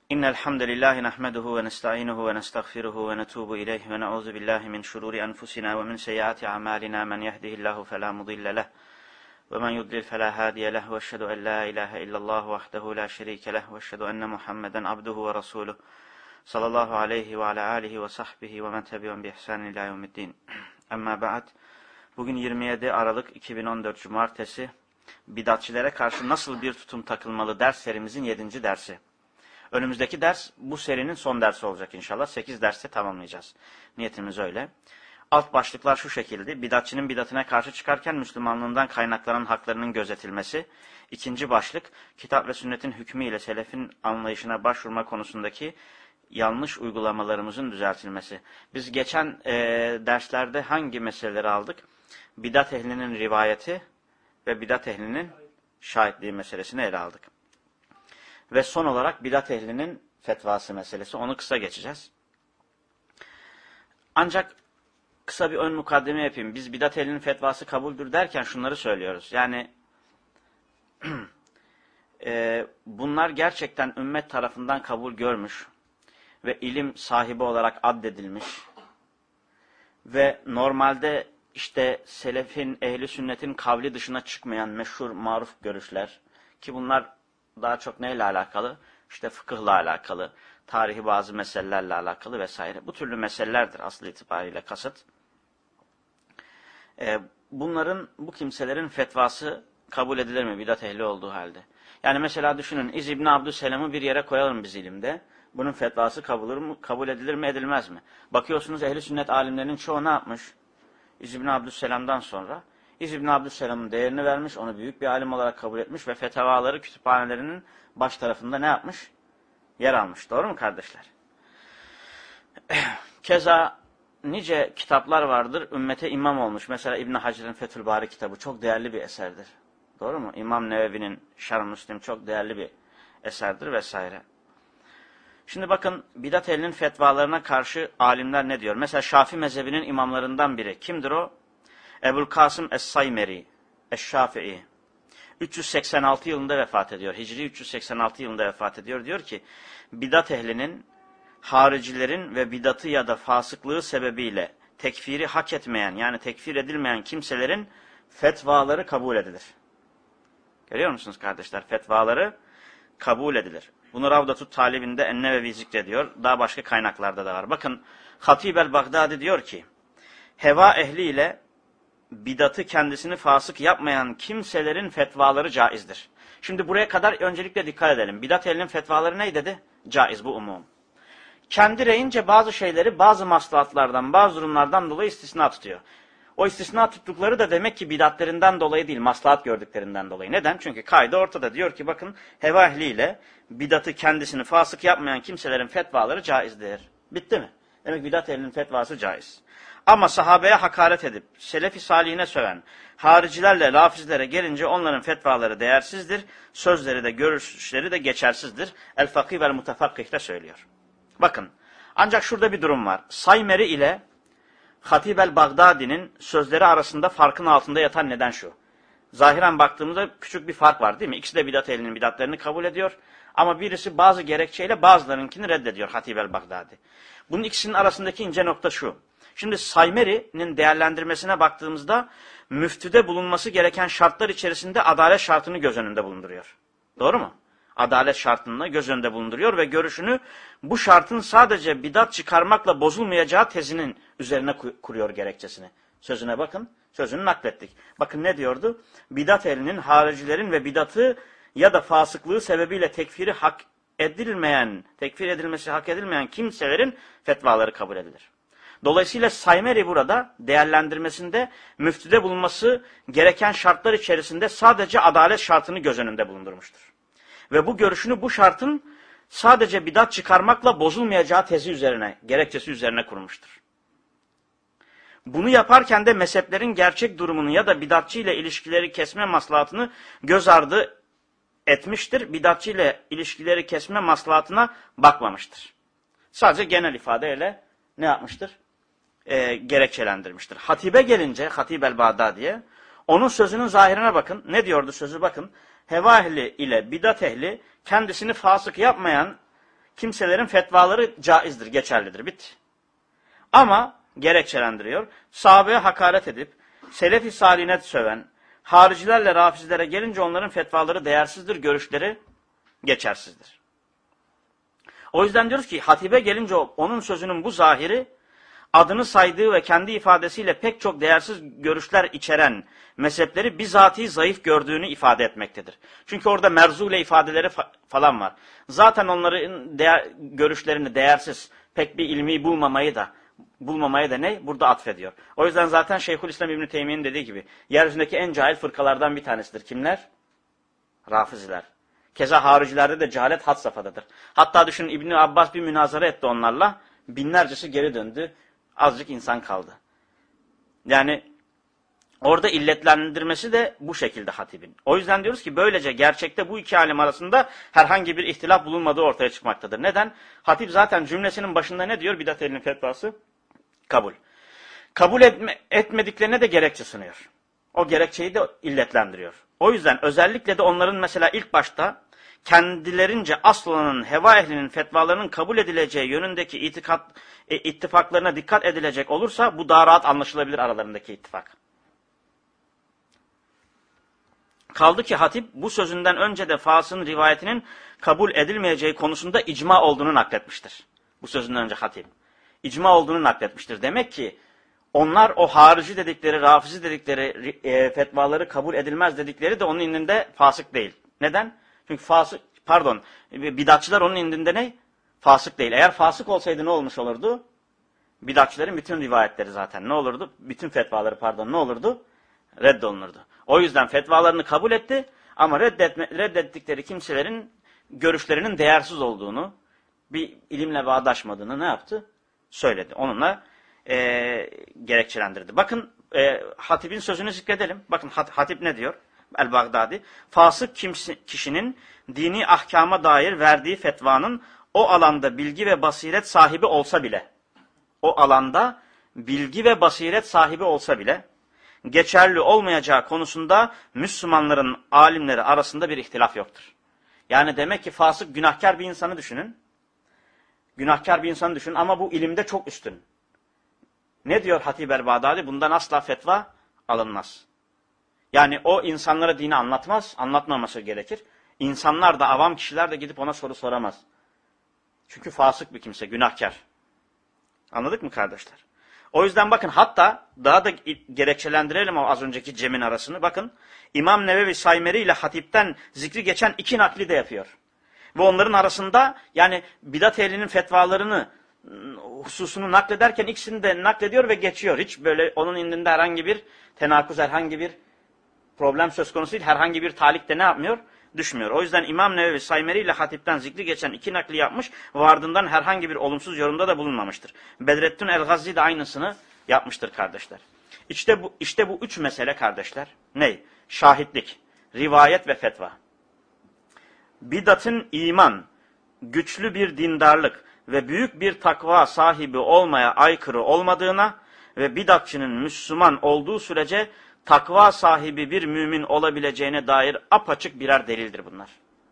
İnnel hamdelellahi nahmeduhu ve nestainuhu ve nestağfiruhu ve netubu ileyhi ve na'uzu billahi min şururi enfusina ve min seyyiati amalina men yehdihillahu fela mudille leh ve men yudlil fela hadiye leh ve eşhedü en la ilahe illallah vahdehu la şerike leh ve eşhedü enne Muhammeden abduhu ve resuluh sallallahu aleyhi ve ala alihi ve sahbihi ve men tebi'un bi ihsan ila yevmiddin. Amma ba'd. Bugün 27 Aralık 2014 Cumartesi. Bidatçilere karşı nasıl bir tutum takılmalı ders serimizin 7. dersi. Önümüzdeki ders bu serinin son dersi olacak inşallah. 8 derste tamamlayacağız. Niyetimiz öyle. Alt başlıklar şu şekilde. Bidatçının bidatine karşı çıkarken Müslümanlığından kaynaklanan haklarının gözetilmesi. İkinci başlık, kitap ve sünnetin hükmüyle selefin anlayışına başvurma konusundaki yanlış uygulamalarımızın düzeltilmesi. Biz geçen derslerde hangi meseleleri aldık? Bidat ehlinin rivayeti ve bidat ehlinin şahitliği meselesini ele aldık. Ve son olarak bidat ehlinin fetvası meselesi. Onu kısa geçeceğiz. Ancak kısa bir ön mukaddime yapayım. Biz bidat ehlinin fetvası kabuldür derken şunları söylüyoruz. Yani bunlar gerçekten ümmet tarafından kabul görmüş ve ilim sahibi olarak addedilmiş ve normalde işte selefin, ehli sünnetin kavli dışına çıkmayan meşhur, maruf görüşler ki bunlar daha çok neyle alakalı? İşte fıkıhla alakalı, tarihi bazı meselelerle alakalı vesaire. Bu türlü meselelerdir asıl itibariyle kasıt. Bu kimselerin fetvası kabul edilir mi bidat ehli olduğu halde? Yani mesela düşünün, İz İbni Abdüsselam'ı bir yere koyalım biz ilimde. Bunun fetvası kabul edilir mi, edilmez mi? Bakıyorsunuz ehli sünnet alimlerinin çoğu ne yapmış? İz İbni Abdüsselam'dan sonra İz İbni Abdüsselam'ın değerini vermiş, onu büyük bir alim olarak kabul etmiş ve fetavaları kütüphanelerinin baş tarafında ne yapmış? Yer almış. Doğru mu kardeşler? Keza nice kitaplar vardır, ümmete imam olmuş. Mesela İbn Hacer'in Fethül Bari kitabı çok değerli bir eserdir. Doğru mu? İmam Nevevi'nin Şerh-i Müslim çok değerli bir eserdir vesaire. Şimdi bakın bidat ehlinin fetvalarına karşı alimler ne diyor? Mesela Şafii mezhebinin imamlarından biri. Kimdir o? Ebu'l-Kasım Es-Saymeri, Eş-Şafii. 386 yılında vefat ediyor. Hicri 386 yılında vefat ediyor. Diyor ki, bidat ehlinin, haricilerin ve bidatı ya da fasıklığı sebebiyle tekfiri hak etmeyen, yani tekfir edilmeyen kimselerin fetvaları kabul edilir. Görüyor musunuz kardeşler? Fetvaları kabul edilir. Bunu Ravdatut Talib'inde En-Nevevi zikrediyor. Daha başka kaynaklarda da var. Bakın, Hatib el-Bagdadi diyor ki, heva ehliyle bidatı kendisini fasık yapmayan kimselerin fetvaları caizdir. Şimdi buraya kadar öncelikle dikkat edelim. Bidat ehlinin fetvaları ne dedi? Caiz, bu umum. Kendi reyince bazı şeyleri bazı maslahatlardan, bazı durumlardan dolayı istisna tutuyor. O istisna tuttukları da demek ki bidatlerinden dolayı değil, maslahat gördüklerinden dolayı. Neden? Çünkü kaide ortada. Diyor ki bakın, heva ehliyle bidatı kendisini fasık yapmayan kimselerin fetvaları caizdir. Bitti mi? Demek bidat ehlinin fetvası caiz. Ama sahabeye hakaret edip selef-i salihine söven haricilerle lafizlere gelince onların fetvaları değersizdir, sözleri de görüşleri de geçersizdir. El-Fakih vel-Mutafakkih de söylüyor. Bakın, ancak şurada bir durum var. Saymeri ile Hatib el-Bagdadi'nin sözleri arasında farkın altında yatan neden şu. Zahiren baktığımızda küçük bir fark var değil mi? İkisi de bidat ehlinin bidatlarını kabul ediyor. Ama birisi bazı gerekçeyle bazılarınkini reddediyor Hatib el-Bagdadi. Bunun ikisinin arasındaki ince nokta şu. Şimdi Saymeri'nin değerlendirmesine baktığımızda müftüde bulunması gereken şartlar içerisinde adalet şartını göz önünde bulunduruyor. Doğru mu? Adalet şartını göz önünde bulunduruyor ve görüşünü bu şartın sadece bidat çıkarmakla bozulmayacağı tezinin üzerine kuruyor gerekçesini. Sözüne bakın, sözünü naklettik. Bakın ne diyordu? Bidat ehlinin, haricilerin ve bidatı ya da fasıklığı sebebiyle tekfir edilmesi hak edilmeyen kimselerin fetvaları kabul edilir. Dolayısıyla Saymeri burada değerlendirmesinde müftüde bulunması gereken şartlar içerisinde sadece adalet şartını göz önünde bulundurmuştur. Ve bu görüşünü bu şartın sadece bidat çıkarmakla bozulmayacağı tezi üzerine, gerekçesi üzerine kurmuştur. Bunu yaparken de mezheplerin gerçek durumunu ya da bidatçı ile ilişkileri kesme maslahatını göz ardı etmiştir. Bidatçı ile ilişkileri kesme maslahatına bakmamıştır. Sadece genel ifadeyle ne yapmıştır? Gerekçelendirmiştir. Hatibe gelince, Hatib el-Bagdadi'ye, onun sözünün zahirine bakın. Ne diyordu sözü bakın. Heva ehli ile bidat ehli kendisini fasık yapmayan kimselerin fetvaları caizdir, geçerlidir. Bitti. Ama gerekçelendiriyor. Sahabeye hakaret edip, selef-i salihine söven, haricilerle rafizlere gelince onların fetvaları değersizdir, görüşleri geçersizdir. O yüzden diyoruz ki hatibe gelince onun sözünün bu zahiri, adını saydığı ve kendi ifadesiyle pek çok değersiz görüşler içeren mezhepleri bizatihi zayıf gördüğünü ifade etmektedir. Çünkü orada merzule ifadeleri falan var. Zaten onların görüşlerini değersiz, pek bir ilmi bulmamaya da ne? Burada atfediyor. O yüzden zaten Şeyhülislam İbn Teymiye'nin dediği gibi yeryüzündeki en cahil fırkalardan bir tanesidir. Kimler? Rafiziler. Keza haricilerde de cehalet had safhadadır. Hatta düşünün İbn Abbas bir münazara etti onlarla. Binlercesi geri döndü. Azıcık insan kaldı. Yani orada illetlendirmesi de bu şekilde hatibin. O yüzden diyoruz ki böylece gerçekte bu iki alim arasında herhangi bir ihtilaf bulunmadığı ortaya çıkmaktadır. Neden? Hatip zaten cümlesinin başında ne diyor? Bidat ehlinin fetvası kabul. Kabul etmediklerine de gerekçe sunuyor. O gerekçeyi de illetlendiriyor. O yüzden özellikle de onların mesela ilk başta kendilerince asıl olanın heva ehlinin fetvalarının kabul edileceği yönündeki ittifaklarına dikkat edilecek olursa bu daha rahat anlaşılabilir aralarındaki ittifak. Kaldı ki hatip bu sözünden önce de Fas'ın rivayetinin kabul edilmeyeceği konusunda icma olduğunu nakletmiştir. Bu sözünden önce hatip. İcma olduğunu nakletmiştir. Demek ki onlar o harici dedikleri, rafizi dedikleri fetvaları kabul edilmez dedikleri de onun indinde fasık değil. Neden? Çünkü bidatçılar onun indinde ne? Fasık değil. Eğer fasık olsaydı ne olmuş olurdu? Bidatçıların bütün rivayetleri zaten ne olurdu? Bütün fetvaları ne olurdu? Reddolunurdu. O yüzden fetvalarını kabul etti ama reddettikleri kimselerin görüşlerinin değersiz olduğunu, bir ilimle bağdaşmadığını ne yaptı? Söyledi. Onunla gerekçelendirdi. Bakın hatibin sözünü zikredelim. Bakın hatip ne diyor? El-Bagdadi. Fasık kişinin dini ahkama dair verdiği fetvanın o alanda bilgi ve basiret sahibi olsa bile, geçerli olmayacağı konusunda Müslümanların alimleri arasında bir ihtilaf yoktur. Yani demek ki fasık günahkar bir insanı düşünün. Ama bu ilimde çok üstün. Ne diyor Hatib el-Bağdadi? Bundan asla fetva alınmaz. Yani o insanlara dini anlatmaması gerekir. İnsanlar da, avam kişiler de gidip ona soru soramaz. Çünkü fasık bir kimse, günahkar. Anladık mı kardeşler? O yüzden bakın hatta daha da gerekçelendirelim o az önceki Cem'in arasını. Bakın İmam Nevevi Saymeri ile Hatip'ten zikri geçen iki nakli de yapıyor. Ve onların arasında yani bidat ehlinin fetvalarını hususunu naklederken ikisini de naklediyor ve geçiyor. Hiç böyle onun indinde herhangi bir tenakuz, herhangi bir problem söz konusu değil. Herhangi bir talik de ne yapmıyor? Düşmüyor. O yüzden İmam Nevevi Saymeri ile Hatip'ten zikri geçen iki nakli yapmış ve ardından herhangi bir olumsuz yorumda da bulunmamıştır. Bedrettin el-Gazzi de aynısını yapmıştır kardeşler. İşte bu üç mesele kardeşler. Ne? Şahitlik, rivayet ve fetva. Bidatın iman, güçlü bir dindarlık ve büyük bir takva sahibi olmaya aykırı olmadığına ve bidatçının Müslüman olduğu sürece takva sahibi bir mümin olabileceğine dair apaçık birer delildir bunlar.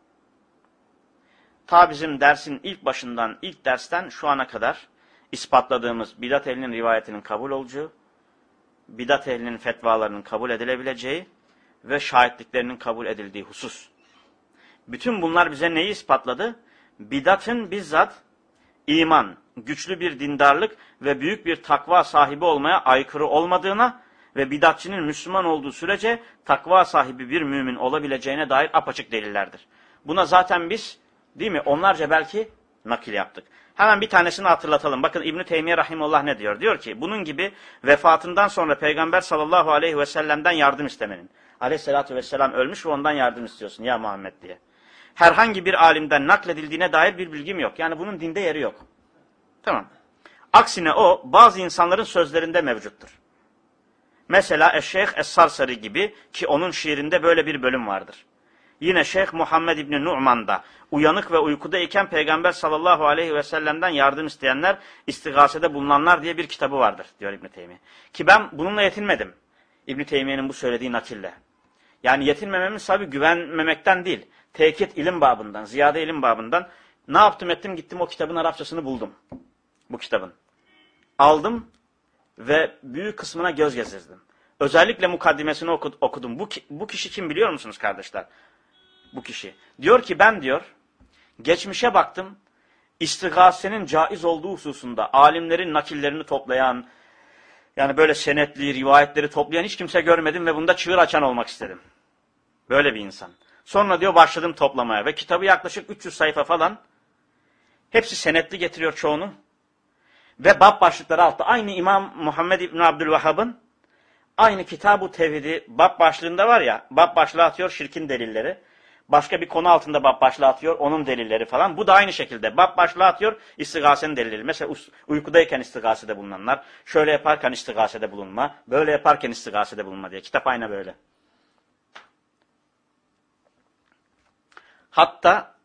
Ta bizim dersin ilk dersten şu ana kadar ispatladığımız bidat ehlinin rivayetinin kabul olacağı, bidat ehlinin fetvalarının kabul edilebileceği ve şahitliklerinin kabul edildiği husus. Bütün bunlar bize neyi ispatladı? Bidatın bizzat iman, güçlü bir dindarlık ve büyük bir takva sahibi olmaya aykırı olmadığına ve bidatçının Müslüman olduğu sürece takva sahibi bir mümin olabileceğine dair apaçık delillerdir. Buna zaten biz, değil mi, onlarca belki nakil yaptık. Hemen bir tanesini hatırlatalım. Bakın İbn-i Teymiye Rahimullah ne diyor? Diyor ki bunun gibi vefatından sonra Peygamber sallallahu aleyhi ve sellem'den yardım istemenin. Aleyhissalatü vesselam ölmüş ve ondan yardım istiyorsun ya Muhammed diye. Herhangi bir alimden nakledildiğine dair bir bilgim yok. Yani bunun dinde yeri yok. Tamam. Aksine o bazı insanların sözlerinde mevcuttur. Mesela Eşşeyh Es-Sarsari gibi ki onun şiirinde böyle bir bölüm vardır. Yine Şeyh Muhammed İbni Nu'man'da uyanık ve uykudayken Peygamber sallallahu aleyhi ve sellem'den yardım isteyenler, istigasede bulunanlar diye bir kitabı vardır diyor İbn Teymiye. Ki ben bununla yetinmedim. İbn Teymiye'nin bu söylediği nakille. Yani yetinmememin sebebi güvenmemekten değil. Tekit ilim babından, ziyade ilim babından Ne yaptım ettim, gittim o kitabın Arapçasını buldum. Bu kitabın. Aldım ve büyük kısmına göz gezdirdim. Özellikle mukaddimesini okudum. Bu kişi kim biliyor musunuz kardeşler? Bu kişi. Diyor ki ben diyor, geçmişe baktım, istighasenin caiz olduğu hususunda alimlerin nakillerini toplayan, yani böyle senetli, rivayetleri toplayan hiç kimse görmedim ve bunda çığır açan olmak istedim. Böyle bir insan. Sonra diyor başladım toplamaya ve kitabı yaklaşık 300 sayfa falan. Hepsi senetli getiriyor çoğunu. Ve bab başlıkları altta aynı İmam Muhammed İbni Abdülvehhab'ın aynı Kitab-ı Tevhid'i bab başlığında var ya, bab başlığı atıyor şirkin delilleri. Başka bir konu altında bab başlığı atıyor onun delilleri falan. Bu da aynı şekilde bab başlığı atıyor istighasenin delilleri. Mesela uykudayken istighasede bulunanlar, şöyle yaparken istighasede bulunma, böyle yaparken istighasede bulunma diye. Kitap aynı böyle. Hatta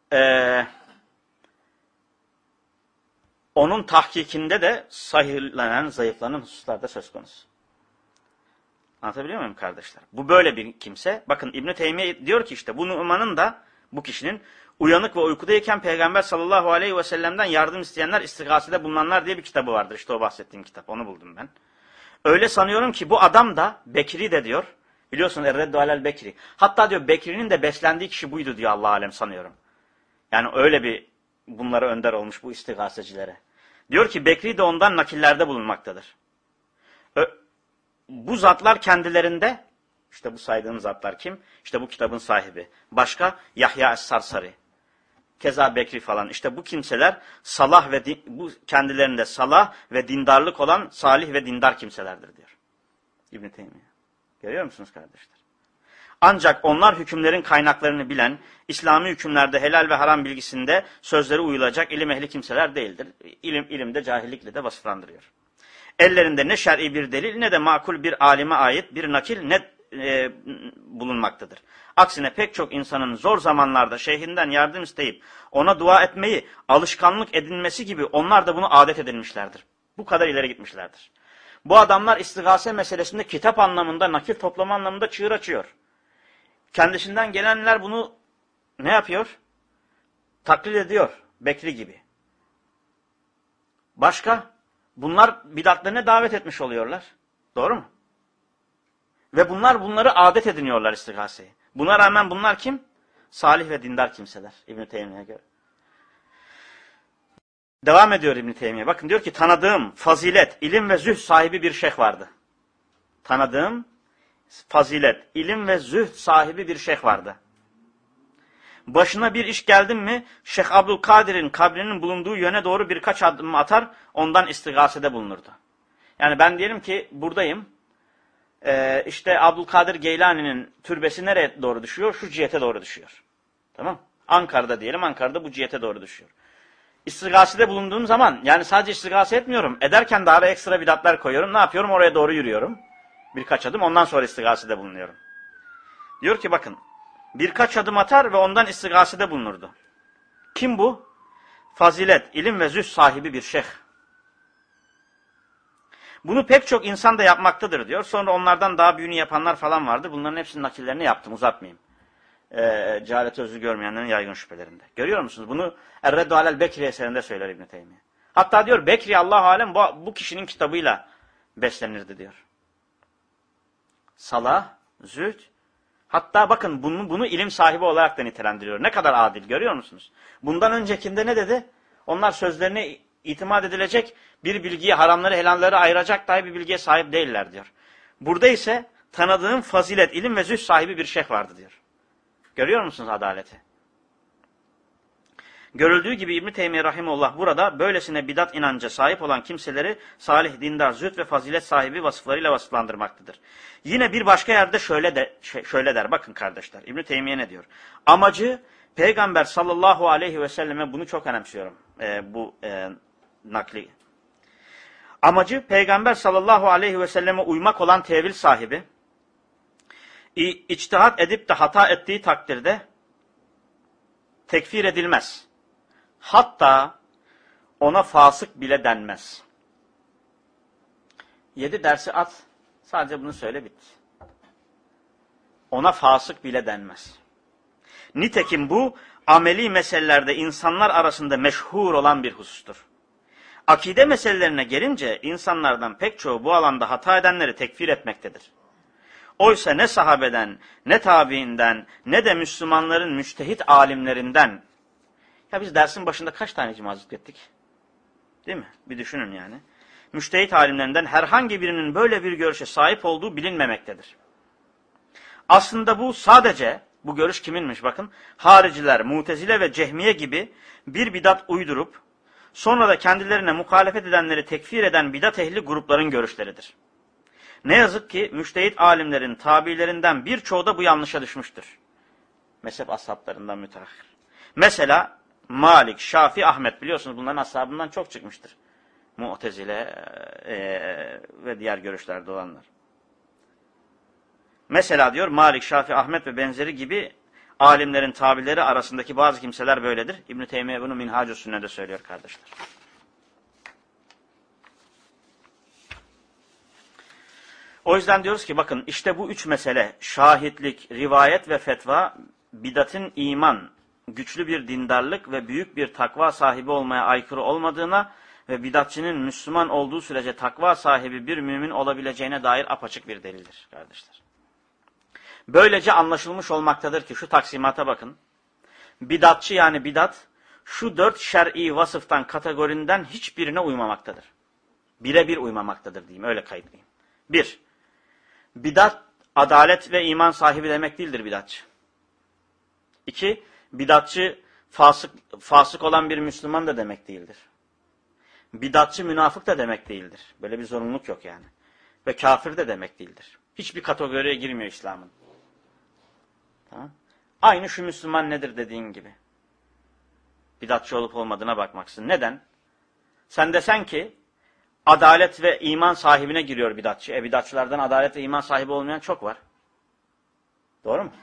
onun tahkikinde de sahihlenen, zayıflanan hususlarda söz konusu. Anlatabiliyor muyum kardeşler? Bu böyle bir kimse. Bakın İbn-i Teymiye diyor ki işte bu Numan'ın da bu kişinin uyanık ve uykudayken Peygamber sallallahu aleyhi ve sellem'den yardım isteyenler, istighasede bulunanlar diye bir kitabı vardır. İşte o bahsettiğim kitap. Onu buldum ben. Öyle sanıyorum ki bu adam da Bekri de diyor. Biliyorsun Er-Reddu alel Bekri. Hatta diyor Bekri'nin de beslendiği kişi buydu diyor Allah alem sanıyorum. Yani öyle bir bunlara önder olmuş bu istighasecilere. Diyor ki Bekri de ondan nakillerde bulunmaktadır. Bu zatlar kendilerinde, işte bu saydığım zatlar kim? İşte bu kitabın sahibi. Başka Yahya Es-Sarsari. Keza Bekri falan. İşte bu kimseler salah ve bu kendilerinde salah ve dindarlık olan salih ve dindar kimselerdir diyor İbn-i Teymiye. Görüyor musunuz kardeşler? Ancak onlar hükümlerin kaynaklarını bilen, İslami hükümlerde helal ve haram bilgisinde sözleri uyulacak ilim ehli kimseler değildir. İlimde cahillikle de vasıflandırıyor. Ellerinde ne şer'i bir delil ne de makul bir alime ait bir nakil ne bulunmaktadır. Aksine pek çok insanın zor zamanlarda şeyhinden yardım isteyip ona dua etmeyi alışkanlık edinmesi gibi onlar da bunu adet edinmişlerdir. Bu kadar ileri gitmişlerdir. Bu adamlar istighase meselesinde kitap anlamında, nakil toplama anlamında çığır açıyor. Kendisinden gelenler bunu ne yapıyor? Taklit ediyor. Bekri gibi. Başka? Bunlar bidatlerine davet etmiş oluyorlar. Doğru mu? Ve bunları adet ediniyorlar istighaseyi. Buna rağmen bunlar kim? Salih ve dindar kimseler İbn-i Teymiye'ye göre. Devam ediyor İbn-i Teymiye. Bakın diyor ki tanıdığım fazilet, ilim ve zühd sahibi bir şeyh vardı. Tanıdığım fazilet, ilim ve zühd sahibi bir şeyh vardı. Başına bir iş geldi mi Şeyh Abdülkadir'in kabrinin bulunduğu yöne doğru birkaç adım atar, ondan istighasede bulunurdu. Yani ben diyelim ki buradayım, işte Abdülkadir Geylani'nin türbesi nereye doğru düşüyor? Şu cihete doğru düşüyor. Tamam. Ankara'da diyelim, Ankara'da bu cihete doğru düşüyor. İstighasede bulunduğum zaman, yani sadece istighase etmiyorum, ederken de araya ekstra bidatlar koyuyorum. Ne yapıyorum? Oraya doğru yürüyorum. Birkaç adım, ondan sonra istighasede bulunuyorum. Diyor ki bakın, birkaç adım atar ve ondan istighasede bulunurdu. Kim bu? Fazilet, ilim ve zühd sahibi bir şeyh. Bunu pek çok insan da yapmaktadır diyor. Sonra onlardan daha büyüğünü yapanlar falan vardır. Bunların hepsinin nakillerini yaptım, uzatmayayım. Cehalet özrü görmeyenlerin yaygın şüphelerinde. Görüyor musunuz? Bunu Er-Reddu alel Bekri eserinde söyler İbn-i Teymiye. Hatta diyor Bekri Allah-u Alem bu kişinin kitabıyla beslenirdi diyor. Salah, zühd. Hatta bakın bunu ilim sahibi olarak da nitelendiriyor. Ne kadar adil görüyor musunuz? Bundan öncekinde ne dedi? Onlar sözlerine itimat edilecek bir bilgiye, haramları helalleri ayıracak dahi bir bilgiye sahip değiller diyor. Burada ise tanıdığım fazilet, ilim ve zühd sahibi bir şeyh vardı diyor. Görüyor musunuz adaleti? Görüldüğü gibi İbn-i Teymiye Rahimullah burada böylesine bidat inanca sahip olan kimseleri salih, dindar, zühd ve fazilet sahibi vasıflarıyla vasıflandırmaktadır. Yine bir başka yerde şöyle der. Bakın kardeşler, İbn-i Teymiye ne diyor? Amacı Peygamber sallallahu aleyhi ve selleme, bunu çok önemsiyorum bu nakli. Amacı Peygamber sallallahu aleyhi ve selleme uymak olan tevil sahibi, içtihat edip de hata ettiği takdirde tekfir edilmez. Hatta ona fasık bile denmez. 7 dersi at, sadece bunu söyle bitti. Ona fasık bile denmez. Nitekim bu ameli meselelerde insanlar arasında meşhur olan bir husustur. Akide meselelerine gelince insanlardan pek çoğu bu alanda hata edenleri tekfir etmektedir. Oysa ne sahabeden, ne tabiinden, ne de Müslümanların müçtehit alimlerinden, ya biz dersin başında kaç tane icma zikrettik? Değil mi? Bir düşünün yani. Müçtehit alimlerinden herhangi birinin böyle bir görüşe sahip olduğu bilinmemektedir. Aslında bu sadece, bu görüş kiminmiş bakın, hariciler, mutezile ve cehmiye gibi bir bidat uydurup, sonra da kendilerine muhalefet edenleri tekfir eden bidat ehli grupların görüşleridir. Ne yazık ki müçtehit alimlerin tabiilerinden birçoğu da bu yanlışa düşmüştür. Mezhep ashablarından müteahhir. Mesela Malik, Şafii, Ahmet biliyorsunuz bunların ashabından çok çıkmıştır. Mu'tezile ve diğer görüşlerde olanlar. Mesela diyor Malik, Şafii, Ahmet ve benzeri gibi alimlerin tabileri arasındaki bazı kimseler böyledir. İbn-i Teymiye bunu Minhacü Sünne'de söylüyor kardeşler. O yüzden diyoruz ki bakın işte bu üç mesele şahitlik, rivayet ve fetva bidatın iman, güçlü bir dindarlık ve büyük bir takva sahibi olmaya aykırı olmadığına ve bidatçının Müslüman olduğu sürece takva sahibi bir mümin olabileceğine dair apaçık bir delildir kardeşler. Böylece anlaşılmış olmaktadır ki şu taksimata bakın. Bidatçı yani bidat şu 4 şer'i vasıftan kategorinden hiçbirine uymamaktadır. Birebir uymamaktadır diyeyim öyle kaydedeyim. 1. Bidat adalet ve iman sahibi demek değildir bidatçı. 2. Bidatçı fasık olan bir Müslüman da demek değildir. Bidatçı münafık da demek değildir. Böyle bir zorunluluk yok yani. Ve kafir de demek değildir. Hiçbir kategoriye girmiyor İslam'ın. Tamam. Aynı şu Müslüman nedir dediğin gibi. Bidatçı olup olmadığına bakmaksın. Neden? Sen desen ki adalet ve iman sahibine giriyor bidatçı. Bidatçılardan adalet ve iman sahibi olmayan çok var. Doğru mu?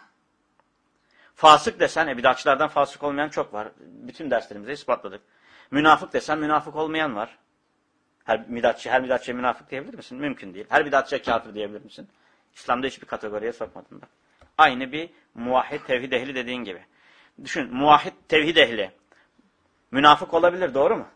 Fasık desen bidatçılardan fasık olmayan çok var. Bütün derslerimizde ispatladık. Münafık desen münafık olmayan var. Her bidatçıya münafık diyebilir misin? Mümkün değil. Her bidatçıya kafir diyebilir misin? İslam'da hiçbir kategoriye sokmadın bak. Aynı bir muvahhid tevhid ehli dediğin gibi. Düşün, muvahhid tevhid ehli münafık olabilir, doğru mu?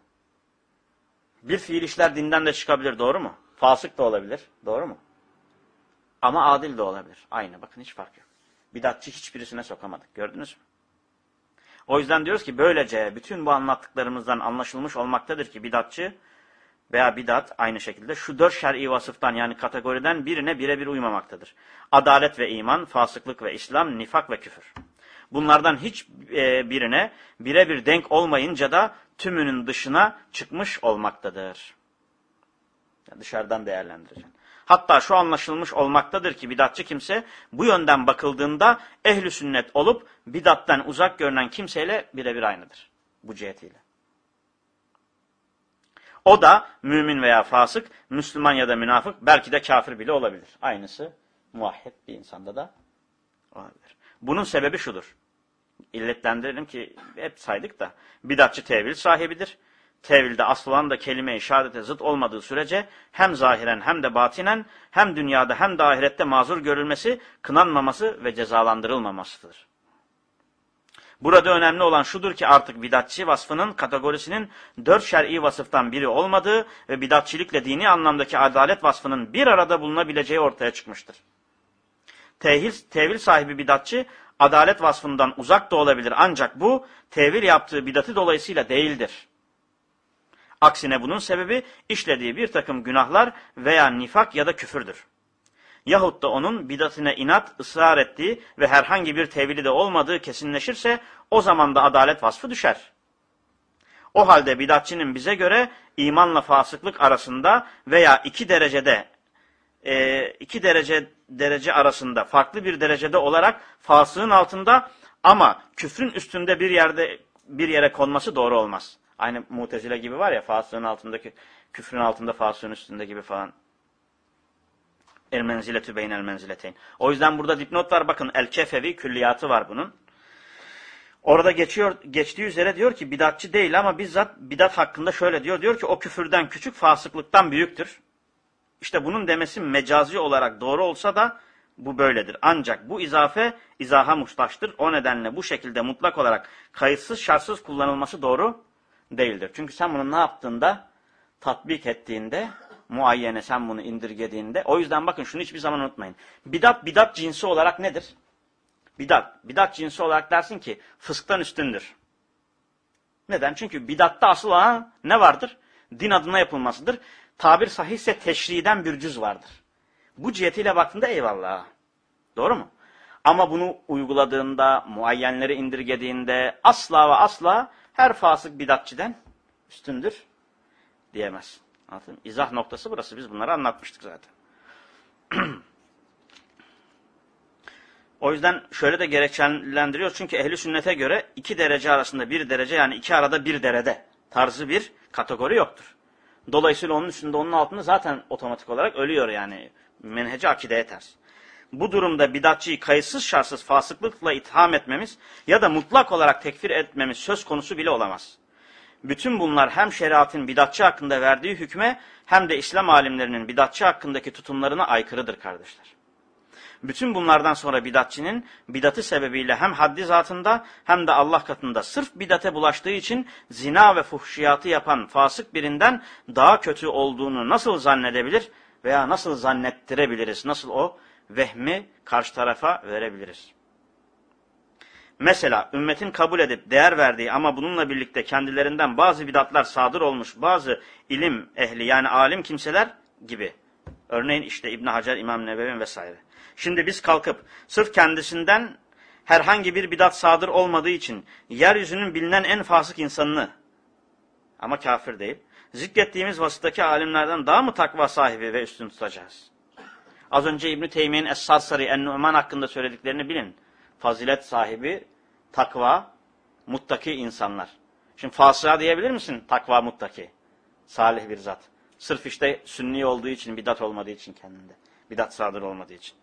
Bir fiil işler dinden de çıkabilir, doğru mu? Fasık da olabilir, doğru mu? Ama adil de olabilir. Aynı, bakın hiç fark yok. Bidatçı hiçbirisine sokamadık, gördünüz mü? O yüzden diyoruz ki böylece bütün bu anlattıklarımızdan anlaşılmış olmaktadır ki bidatçı veya bidat aynı şekilde şu 4 şer'i vasıftan yani kategoriden birine birebir uymamaktadır. Adalet ve iman, fasıklık ve İslam, nifak ve küfür. Bunlardan hiç birine birebir denk olmayınca da tümünün dışına çıkmış olmaktadır. Yani dışarıdan değerlendireceğim. Hatta şu anlaşılmış olmaktadır ki bidatçı kimse bu yönden bakıldığında ehl-i sünnet olup bidattan uzak görünen kimseyle birebir aynıdır. Bu cihetiyle. O da mümin veya fasık, Müslüman ya da münafık, belki de kafir bile olabilir. Aynısı muvahhid bir insanda da olabilir. Bunun sebebi şudur. İlletlendirelim ki hep saydık da bidatçı tevil sahibidir. Tevilde asıl olan da kelime-i şehadete zıt olmadığı sürece hem zahiren hem de batinen hem dünyada hem de ahirette mazur görülmesi, kınanmaması ve cezalandırılmamasıdır. Burada önemli olan şudur ki artık bidatçı vasfının kategorisinin 4 şer'i vasıftan biri olmadığı ve bidatçilikle dini anlamdaki adalet vasfının bir arada bulunabileceği ortaya çıkmıştır. Tevil sahibi bidatçı adalet vasfından uzak da olabilir ancak bu tevil yaptığı bidatı dolayısıyla değildir. Aksine bunun sebebi işlediği bir takım günahlar veya nifak ya da küfürdür. Yahut da onun bidatine inat, ısrar ettiği ve herhangi bir tevili de olmadığı kesinleşirse o zaman da adalet vasfı düşer. O halde bidatçının bize göre imanla fasıklık arasında veya iki derece arasında farklı bir derecede olarak fasığın altında ama küfrün üstünde bir yere konması doğru olmaz. Aynı Mutezile gibi var ya, fasığın altındaki küfrün altında fasığın üstünde gibi falan. El menziletü beynel menzileteyn. O yüzden burada dipnot var, bakın El-Kefevi külliyatı var bunun. Orada geçtiği üzere diyor ki bidatçı değil ama bizzat bidat hakkında şöyle diyor. Diyor ki o küfürden küçük, fasıklıktan büyüktür. İşte bunun demesi mecazi olarak doğru olsa da bu böyledir. Ancak bu izaha muhtaçtır. O nedenle bu şekilde mutlak olarak kayıtsız şartsız kullanılması doğru değildir. Çünkü sen bunu ne yaptığında, tatbik ettiğinde, muayyene sen bunu indirgediğinde, o yüzden bakın şunu hiçbir zaman unutmayın. Bidat cinsi olarak nedir? Bidat cinsi olarak dersin ki fısktan üstündür. Neden? Çünkü bidatta asıl olan ne vardır? Din adına yapılmasıdır. Tabir sahihse teşriden bir cüz vardır. Bu cihetiyle baktığında eyvallah. Doğru mu? Ama bunu uyguladığında, muayyenleri indirgediğinde asla ve asla her fasık bidatçiden üstündür diyemez. Anladın mı? İzah noktası burası. Biz bunları anlatmıştık zaten. O yüzden şöyle de gerekçelendiriyor. Çünkü ehli sünnete göre 2 derece arasında 1 derece, yani 2 arada 1 derede tarzı bir kategori yoktur. Dolayısıyla onun üstünde onun altında zaten otomatik olarak ölüyor yani. Menhece akideye ters. Bu durumda bidatçıyı kayıtsız şartsız fasıklıkla itham etmemiz ya da mutlak olarak tekfir etmemiz söz konusu bile olamaz. Bütün bunlar hem şeriatın bidatçı hakkında verdiği hükme hem de İslam alimlerinin bidatçı hakkındaki tutumlarına aykırıdır kardeşler. Bütün bunlardan sonra bidatçının bidatı sebebiyle hem haddi zatında hem de Allah katında sırf bidate bulaştığı için zina ve fuhşiyatı yapan fasık birinden daha kötü olduğunu nasıl zannedebilir veya nasıl zannettirebiliriz? Nasıl o vehmi karşı tarafa verebiliriz? Mesela ümmetin kabul edip değer verdiği ama bununla birlikte kendilerinden bazı bidatlar sadır olmuş bazı ilim ehli yani alim kimseler gibi. Örneğin işte İbn Hacer, İmam Nevevi vesaire. Şimdi biz kalkıp sırf kendisinden herhangi bir bidat sadır olmadığı için yeryüzünün bilinen en fasık insanını ama kafir değil, zikrettiğimiz vasıftaki alimlerden daha mı takva sahibi ve üstün tutacağız? Az önce İbn-i Teymiye'nin Es-Sarsari, En-Nu'man hakkında söylediklerini bilin. Fazilet sahibi, takva, muttaki insanlar. Şimdi fasığa diyebilir misin? Takva, muttaki. Salih bir zat. Sırf işte sünni olduğu için, bidat olmadığı için kendinde. Bidat sadır olmadığı için.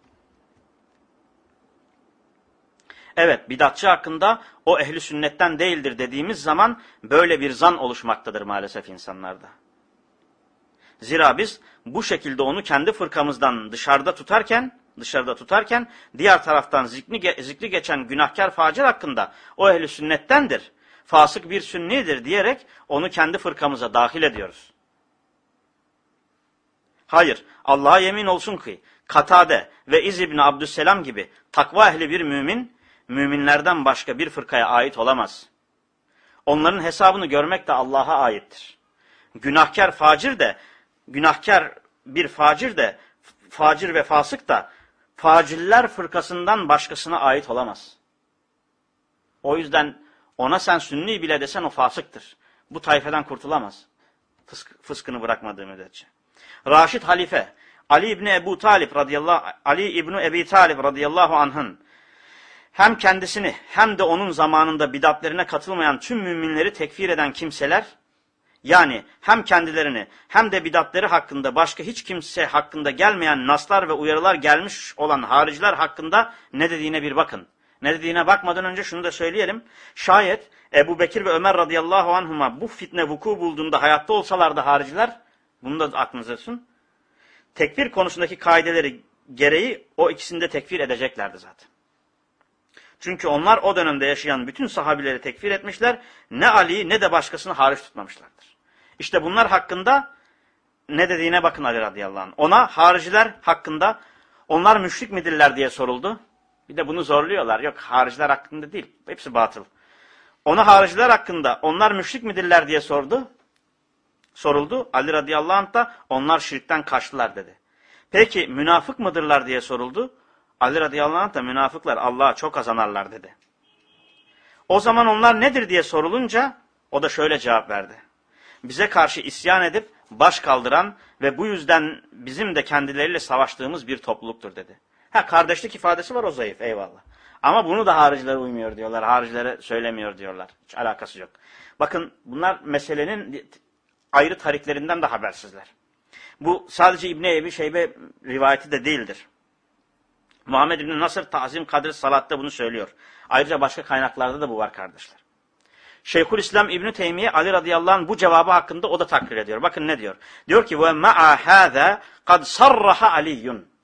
Evet, bidatçı hakkında o ehli sünnetten değildir dediğimiz zaman böyle bir zan oluşmaktadır maalesef insanlarda. Zira biz bu şekilde onu kendi fırkamızdan dışarıda tutarken diğer taraftan zikri geçen günahkar facir hakkında o ehli sünnettendir, fasık bir sünnidir diyerek onu kendi fırkamıza dahil ediyoruz. Hayır, Allah'a yemin olsun ki Katade ve İz İbni Abdüsselam gibi takva ehli bir müminlerden başka bir fırkaya ait olamaz. Onların hesabını görmek de Allah'a aittir. Günahkar bir facir de, facir ve fasık da faciller fırkasından başkasına ait olamaz. O yüzden ona sen sünni bile desen o fasıktır. Bu tayfeden kurtulamaz. Fıskını bırakmadığı müddetçe. Raşid halife Ali İbni Ebi Talib radıyallahu anh'ın hem kendisini hem de onun zamanında bidatlerine katılmayan tüm müminleri tekfir eden kimseler, yani hem kendilerini hem de bidatleri hakkında başka hiç kimse hakkında gelmeyen naslar ve uyarılar gelmiş olan hariciler hakkında ne dediğine bir bakın. Ne dediğine bakmadan önce şunu da söyleyelim. Şayet Ebu Bekir ve Ömer radıyallahu anhuma bu fitne vuku bulduğunda hayatta olsalardı hariciler, bunu da aklınıza tutun, tekfir konusundaki kaideleri gereği o ikisini de tekfir edeceklerdi zaten. Çünkü onlar o dönemde yaşayan bütün sahabileri tekfir etmişler, ne Ali'yi ne de başkasını hariç tutmamışlardır. İşte bunlar hakkında ne dediğine bakın Ali radıyallahu anh. Ona hariciler hakkında onlar müşrik midirler diye soruldu. Bir de bunu zorluyorlar. Yok, hariciler hakkında değil, hepsi batıl. Ona hariciler hakkında onlar müşrik midirler diye soruldu. Ali radıyallahu anh da onlar şirkten kaçtılar dedi. Peki münafık mıdırlar diye soruldu. Ali radıyallahu anh da münafıklar Allah'a çok azanarlar dedi. O zaman onlar nedir diye sorulunca o da şöyle cevap verdi. Bize karşı isyan edip baş kaldıran ve bu yüzden bizim de kendileriyle savaştığımız bir topluluktur dedi. Kardeşlik ifadesi var, o zayıf, eyvallah. Ama bunu da haricilere uymuyor diyorlar, haricilere söylemiyor diyorlar. Hiç alakası yok. Bakın bunlar meselenin ayrı tariklerinden de habersizler. Bu sadece İbn-i Ebi Şeybe rivayeti de değildir. Muhammed İbn Nasır Ta'zim Kadr Salat'ta bunu söylüyor. Ayrıca başka kaynaklarda da bu var kardeşler. Şeyhülislam İbn Teymiye Ali radıyallahu anh bu cevabı hakkında o da takrir ediyor. Bakın ne diyor? Diyor ki ve ma'a hâzâ kad sarraha Aliyyun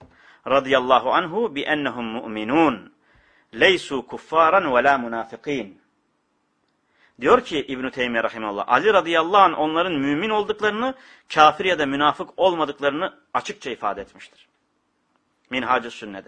radıyallahu anhu bi ennehum mu'minun. Leysu kuffaran ve la munafikin. Diyor ki İbn-i Teymiye rahimehullah, Ali radıyallahu anh onların mümin olduklarını, kafir ya da münafık olmadıklarını açıkça ifade etmiştir. Minhac-ı Sünne'de.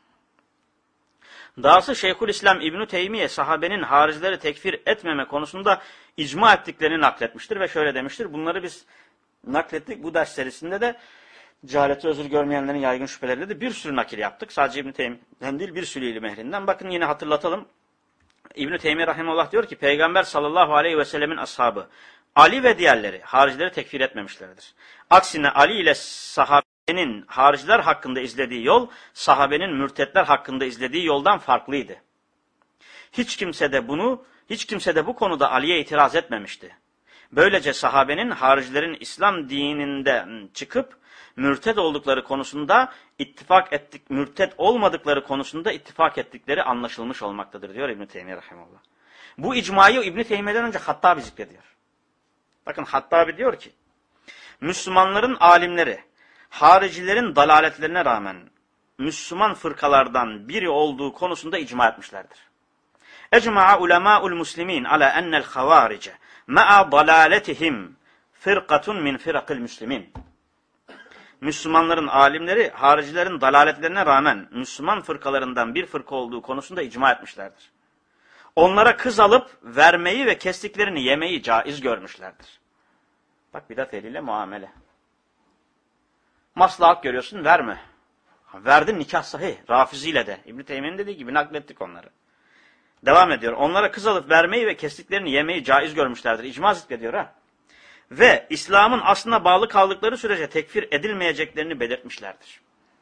Dahası Şeyhülislam İbn-i Teymiye sahabenin haricileri tekfir etmeme konusunda icma ettiklerini nakletmiştir ve şöyle demiştir. Bunları biz naklettik. Bu ders serisinde de cehaleti özür görmeyenlerin yaygın şüpheleriyle de bir sürü nakil yaptık. Sadece İbn-i Teymiye'den değil, bir sürü ilim ehlinden. Bakın yine hatırlatalım. İbn-i Teymiye rahimehullah diyor ki Peygamber sallallahu aleyhi ve sellemin ashabı Ali ve diğerleri haricileri tekfir etmemişlerdir. Aksine Ali ile sahabenin hariciler hakkında izlediği yol sahabenin mürtetler hakkında izlediği yoldan farklıydı. Hiç kimse de bu konuda Ali'ye itiraz etmemişti. Böylece sahabenin haricilerin İslam dininden çıkıp mürted oldukları konusunda mürted olmadıkları konusunda ittifak ettikleri anlaşılmış olmaktadır diyor İbn-i Teymiye rahimehullah. Bu icmayı İbn-i Teymiye'den önce Hattabi zikrediyor. Bakın Hattabi diyor ki Müslümanların alimleri haricilerin dalaletlerine rağmen Müslüman fırkalardan biri olduğu konusunda icma etmişlerdir. Ecma'a ulemâ'ul muslimin ala ennel havarice ma'a dalaletihim fırkatun min firakil müslimin. Müslümanların alimleri haricilerin dalaletlerine rağmen Müslüman fırkalarından bir fırka olduğu konusunda icma etmişlerdir. Onlara kız alıp vermeyi ve kestiklerini yemeyi caiz görmüşlerdir. Bak bidat eliyle muamele. Maslahat görüyorsun, verme. Verdin, nikah sahih. Rafiziyle de. İbn-i Teymiye'nin dediği gibi naklettik onları. Devam ediyor. Onlara kız alıp vermeyi ve kestiklerini yemeyi caiz görmüşlerdir. İcma zikrediyor ha. Ve İslam'ın aslına bağlı kaldıkları sürece tekfir edilmeyeceklerini belirtmişlerdir.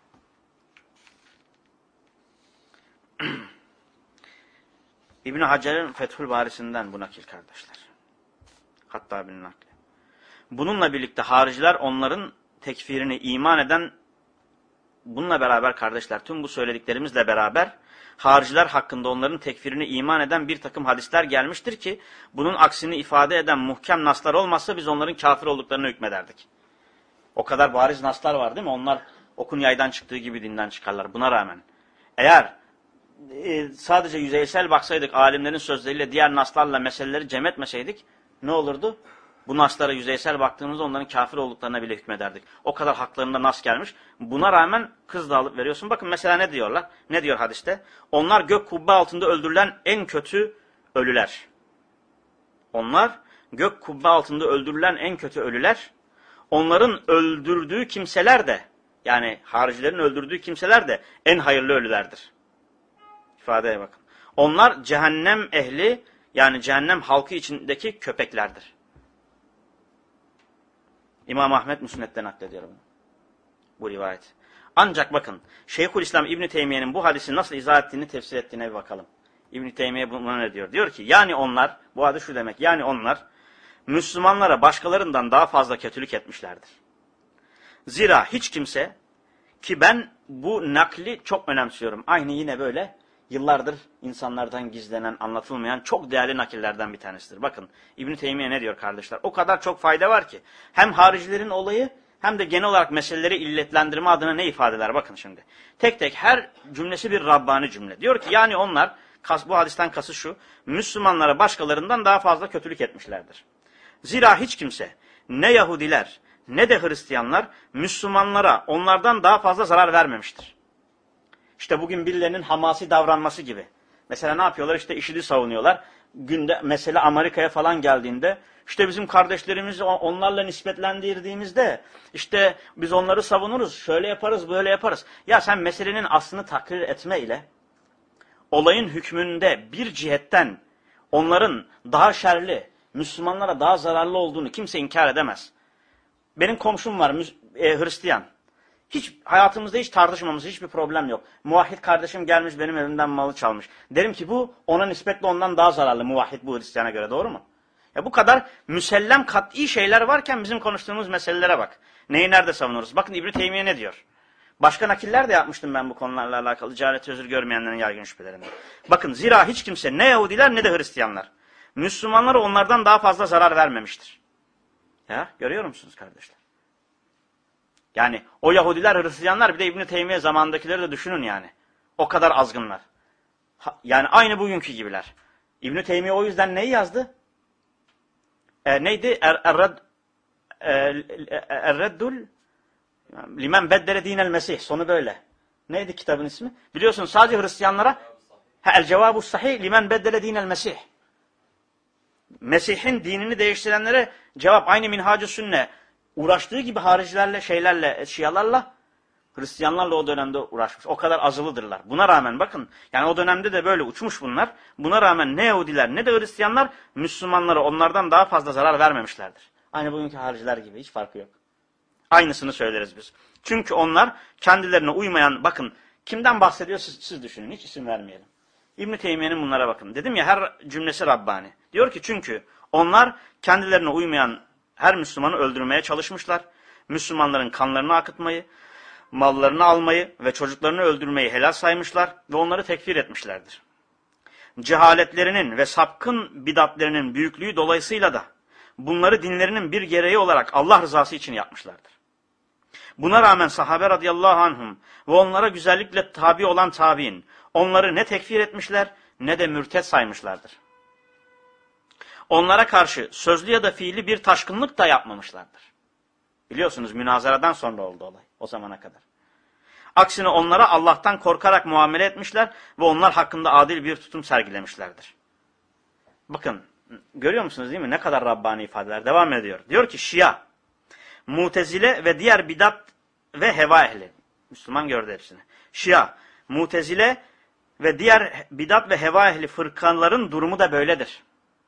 İbn Hacer'in Fethül Barisi'nden bu nakil kardeşler. Hatta bir nakli. Bununla birlikte hariciler onların tekfirini iman eden, bununla beraber kardeşler tüm bu söylediklerimizle beraber hariciler hakkında onların tekfirini iman eden bir takım hadisler gelmiştir ki bunun aksini ifade eden muhkem naslar olmazsa biz onların kafir olduklarını hükmederdik. O kadar bariz naslar var değil mi? Onlar okun yaydan çıktığı gibi dinden çıkarlar buna rağmen. Eğer sadece yüzeysel baksaydık alimlerin sözleriyle diğer naslarla meseleleri cem etmeseydik ne olurdu? Bu naslara yüzeysel baktığımızda onların kafir olduklarına bile hükmederdik. O kadar haklarında nas gelmiş. Buna rağmen kız da alıp veriyorsun. Bakın mesela ne diyorlar? Ne diyor hadiste? Onlar gök kubbe altında öldürülen en kötü ölüler. Onlar gök kubbe altında öldürülen en kötü ölüler. Onların öldürdüğü kimseler de, yani haricilerin öldürdüğü kimseler de en hayırlı ölülerdir. İfadeye bakın. Onlar cehennem ehli, yani cehennem halkı içindeki köpeklerdir. İmam Ahmed Müsned'den naklediyor bu rivayet. Ancak bakın Şeyhülislam İbn Teymiye'nin bu hadisi nasıl izah ettiğini, tefsir ettiğine bir bakalım. İbn Teymiye buna ne diyor? Diyor ki yani onlar, bu hadis şu demek, yani onlar Müslümanlara başkalarından daha fazla kötülük etmişlerdir. Zira hiç kimse, ki ben bu nakli çok önemsiyorum. Aynı yine böyle yıllardır insanlardan gizlenen, anlatılmayan çok değerli nakillerden bir tanesidir. Bakın İbn Teymiye ne diyor kardeşler? O kadar çok fayda var ki. Hem haricilerin olayı hem de genel olarak meseleleri illetlendirme adına ne ifadeler? Bakın şimdi. Tek tek her cümlesi bir Rabbani cümle. Diyor ki yani onlar, bu hadisten kası şu, Müslümanlara başkalarından daha fazla kötülük etmişlerdir. Zira hiç kimse, ne Yahudiler ne de Hristiyanlar Müslümanlara onlardan daha fazla zarar vermemiştir. İşte bugün birilerinin hamasi davranması gibi. Mesela ne yapıyorlar? İşte IŞİD'i savunuyorlar. Günde mesela Amerika'ya falan geldiğinde işte bizim kardeşlerimizi onlarla nispetlendirdiğimizde işte biz onları savunuruz. Şöyle yaparız, böyle yaparız. Ya sen meselenin aslını takrir etme ile olayın hükmünde bir cihetten onların daha şerli, Müslümanlara daha zararlı olduğunu kimse inkar edemez. Benim komşum var Hristiyan. Hiç hayatımızda hiç tartışmamız, hiçbir problem yok. Muvahhid kardeşim gelmiş benim evimden malı çalmış. Derim ki bu ona nispetle ondan daha zararlı muvahhid bu Hristiyana göre, doğru mu? Ya bu kadar müsellem kat'i şeyler varken bizim konuştuğumuz meselelere bak. Neyi nerede savunuruz? Bakın İbn Teymiye ne diyor? Başka nakiller de yapmıştım ben bu konularla alakalı. Cehaleti özür görmeyenlerin yaygın şüphelerinde. Bakın zira hiç kimse ne Yahudiler ne de Hristiyanlar Müslümanlara onlardan daha fazla zarar vermemiştir. Ya görüyor musunuz kardeşler? Yani o Yahudiler, Hristiyanlar, bir de İbn-i Teymiye zamanındakileri de düşünün yani. O kadar azgınlar. Yani aynı bugünkü gibiler. İbn-i Teymiye o yüzden neyi yazdı? Neydi? Er-Reddul limen beddele dinel mesih. Sonu böyle. Neydi kitabın ismi? Biliyorsunuz sadece Hristiyanlara el-cevabu sahih limen beddele dinel mesih. Mesih'in dinini değiştirenlere cevap aynı minhacı sünne. Uğraştığı gibi haricilerle, şeylerle, şialarla, Hristiyanlarla o dönemde uğraşmış. O kadar azılıdırlar. Buna rağmen bakın, yani o dönemde de böyle uçmuş bunlar. Buna rağmen ne Yahudiler ne de Hristiyanlar Müslümanlara onlardan daha fazla zarar vermemişlerdir. Aynı bugünkü hariciler gibi, hiç farkı yok. Aynısını söyleriz biz. Çünkü onlar kendilerine uymayan, bakın kimden bahsediyor siz düşünün, hiç isim vermeyelim. İbn-i Teymiye'nin bunlara bakın. Dedim ya, her cümlesi Rabbani. Diyor ki çünkü onlar kendilerine uymayan her Müslümanı öldürmeye çalışmışlar. Müslümanların kanlarını akıtmayı, mallarını almayı ve çocuklarını öldürmeyi helal saymışlar ve onları tekfir etmişlerdir. Cehaletlerinin ve sapkın bidatlerinin büyüklüğü dolayısıyla da bunları dinlerinin bir gereği olarak Allah rızası için yapmışlardır. Buna rağmen sahabe radıyallahu anhum ve onlara güzellikle tabi olan tabi'in onları ne tekfir etmişler ne de mürted saymışlardır. Onlara karşı sözlü ya da fiili bir taşkınlık da yapmamışlardır. Biliyorsunuz münazaradan sonra oldu olay o zamana kadar. Aksine onlara Allah'tan korkarak muamele etmişler ve onlar hakkında adil bir tutum sergilemişlerdir. Bakın görüyor musunuz değil mi? Ne kadar Rabbani ifadeler. Devam ediyor. Diyor ki Şia, Mutezile ve diğer bidat ve heva ehli. Müslüman gördü hepsini. Şia, Mutezile ve diğer bidat ve heva ehli fırkaların durumu da böyledir.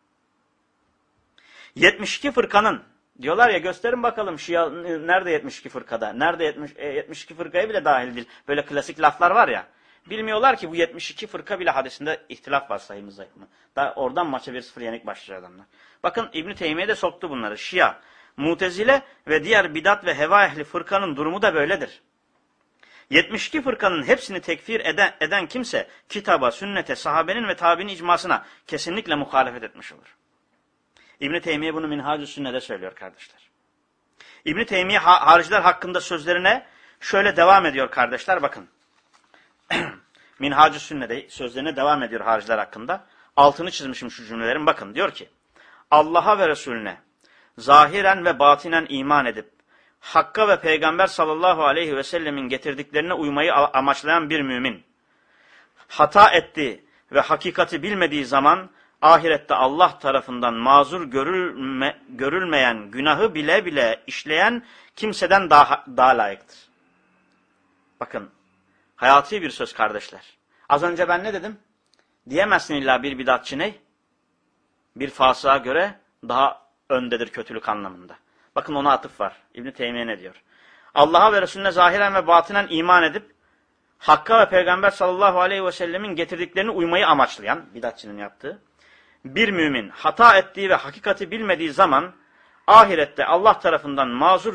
72 fırkanın, diyorlar ya, gösterin bakalım Şia nerede 72 fırkada? Nerede 72 fırkaya bile dahil değil. Böyle klasik laflar var ya. Bilmiyorlar ki bu 72 fırka bile hadisinde ihtilaf var, sahih mi zayıf mı. Daha oradan maça 1-0 yenik başlayacak adamlar. Bakın İbn-i Teymiye de soktu bunları. Şia, Mutezile ve diğer bidat ve heva ehli fırkanın durumu da böyledir. 72 fırkanın hepsini tekfir eden kimse kitaba, sünnete, sahabenin ve tabi'nin icmasına kesinlikle muhalefet etmiş olur. İbn-i Teymiye bunu Minhacü Sünne'de söylüyor kardeşler. İbn-i Teymiye hariciler hakkında sözlerine şöyle devam ediyor kardeşler, bakın. Minhacü Sünne'de sözlerine devam ediyor hariciler hakkında. Altını çizmişim şu cümlelerin, bakın. Diyor ki, Allah'a ve Resulüne zahiren ve batinen iman edip, Hakk'a ve Peygamber sallallahu aleyhi ve sellemin getirdiklerine uymayı amaçlayan bir mümin, hata ettiği ve hakikati bilmediği zaman, ahirette Allah tarafından mazur görülmeyen günahı bile bile işleyen kimseden daha layıktır. Bakın, hayati bir söz kardeşler. Az önce ben ne dedim? Diyemezsin illa bir bidatçı ne? Bir fasığa göre daha öndedir kötülük anlamında. Bakın ona atıf var. İbn-i Teymiye ne diyor? Allah'a ve Resulüne zahiren ve batinen iman edip, Hakk'a ve Peygamber sallallahu aleyhi ve sellemin getirdiklerini uymayı amaçlayan, bidatçının yaptığı, bir mümin hata ettiği ve hakikati bilmediği zaman, ahirette Allah tarafından mazur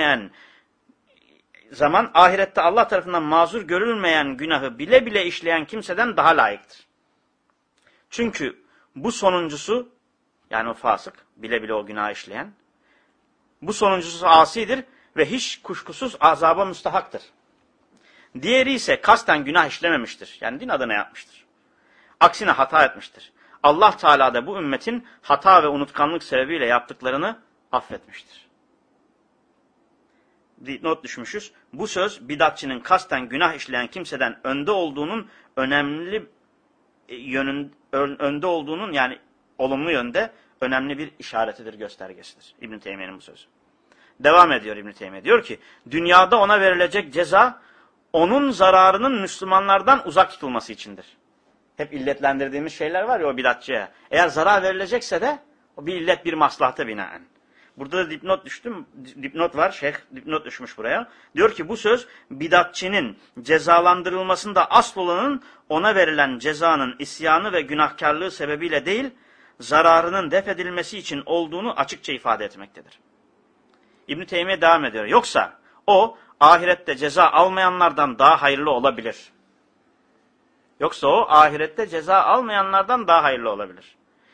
görülmeyen günahı bile bile işleyen kimseden daha layıktır. Çünkü bu sonuncusu, yani o fasık, bile bile o günahı işleyen, bu sonuncusu asidir ve hiç kuşkusuz azaba müstahaktır. Diğeri ise kasten günah işlememiştir. Yani din adına yapmıştır. Aksine hata etmiştir. Allah Teala da bu ümmetin hata ve unutkanlık sebebiyle yaptıklarını affetmiştir. Not düşmüşüz. Bu söz bidatçının kasten günah işleyen kimseden önde olduğunun yani olumlu yönde önemli bir işaretidir, göstergesidir. İbn-i Teymiye'nin bu sözü. Devam ediyor İbn-i Teymiye. Diyor ki, dünyada ona verilecek ceza onun zararının Müslümanlardan uzak tutulması içindir. Hep illetlendirdiğimiz şeyler var ya o bidatçıya. Eğer zarar verilecekse de o bir illet, bir maslahata binaen. Burada da dipnot var. Şeyh dipnot düşmüş buraya. Diyor ki bu söz bidatçının cezalandırılmasında asıl olanın ona verilen cezanın isyanı ve günahkarlığı sebebiyle değil, zararının def edilmesi için olduğunu açıkça ifade etmektedir. İbn-i Teymiye devam ediyor. Yoksa o ahirette ceza almayanlardan daha hayırlı olabilir.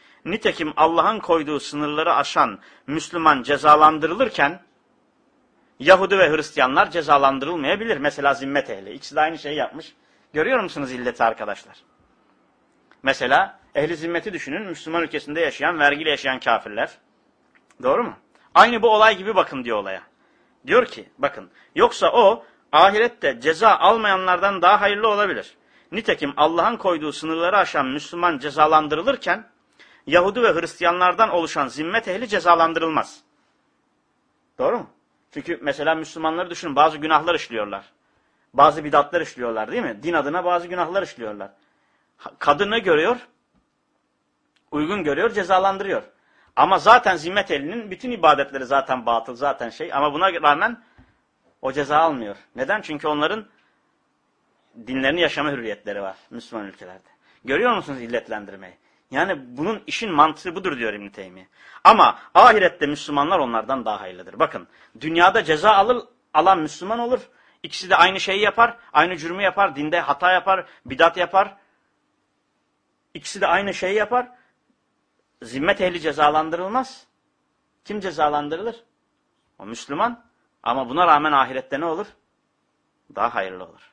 Nitekim Allah'ın koyduğu sınırları aşan Müslüman cezalandırılırken, Yahudi ve Hristiyanlar cezalandırılmayabilir. Mesela zimmet ehli. İkisi de aynı şeyi yapmış. Görüyor musunuz illeti arkadaşlar? Mesela ehli zimmeti düşünün. Müslüman ülkesinde yaşayan, vergiyle yaşayan kafirler. Doğru mu? Aynı bu olay gibi bakın diyor olaya. Diyor ki bakın yoksa o ahirette ceza almayanlardan daha hayırlı olabilir. Nitekim Allah'ın koyduğu sınırları aşan Müslüman cezalandırılırken Yahudi ve Hristiyanlardan oluşan zimmet ehli cezalandırılmaz. Doğru mu? Çünkü mesela Müslümanları düşünün bazı günahlar işliyorlar. Bazı bidatlar işliyorlar değil mi? Din adına bazı günahlar işliyorlar. Kadını görüyor, uygun görüyor, cezalandırıyor. Ama zaten zimmet ehlinin bütün ibadetleri zaten batıl, zaten şey. Ama buna rağmen o ceza almıyor. Neden? Çünkü onların dinlerini yaşama hürriyetleri var Müslüman ülkelerde. Görüyor musunuz illetlendirmeyi? Yani bunun işin mantığı budur diyor İbn-i Teymiye. Ama ahirette Müslümanlar onlardan daha hayırlıdır. Bakın dünyada ceza alan Müslüman olur. İkisi de aynı şeyi yapar, aynı cürmü yapar, dinde hata yapar, bidat yapar. İkisi de aynı şeyi yapar. Zimmet ehli cezalandırılmaz. Kim cezalandırılır? O Müslüman. Ama buna rağmen ahirette ne olur? Daha hayırlı olur.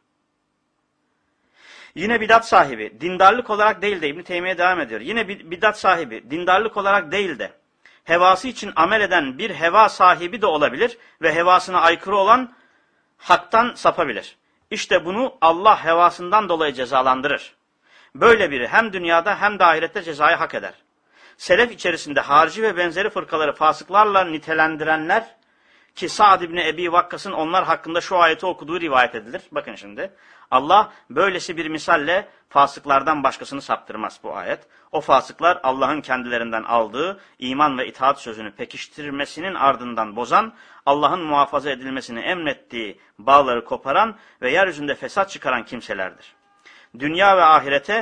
Yine bidat sahibi, dindarlık olarak değil de İbn-i Teymiye devam ediyor. Yine bidat sahibi, dindarlık olarak değil de hevası için amel eden bir heva sahibi de olabilir ve hevasına aykırı olan haktan sapabilir. İşte bunu Allah hevasından dolayı cezalandırır. Böyle biri hem dünyada hem de ahirette cezayı hak eder. Selef içerisinde harici ve benzeri fırkaları fasıklarla nitelendirenler ki Sa'd İbni Ebi Vakkas'ın onlar hakkında şu ayeti okuduğu rivayet edilir. Bakın şimdi. Allah böylesi bir misalle fasıklardan başkasını saptırmaz bu ayet. O fasıklar Allah'ın kendilerinden aldığı iman ve itaat sözünü pekiştirmesinin ardından bozan, Allah'ın muhafaza edilmesini emrettiği bağları koparan ve yeryüzünde fesat çıkaran kimselerdir. Dünya ve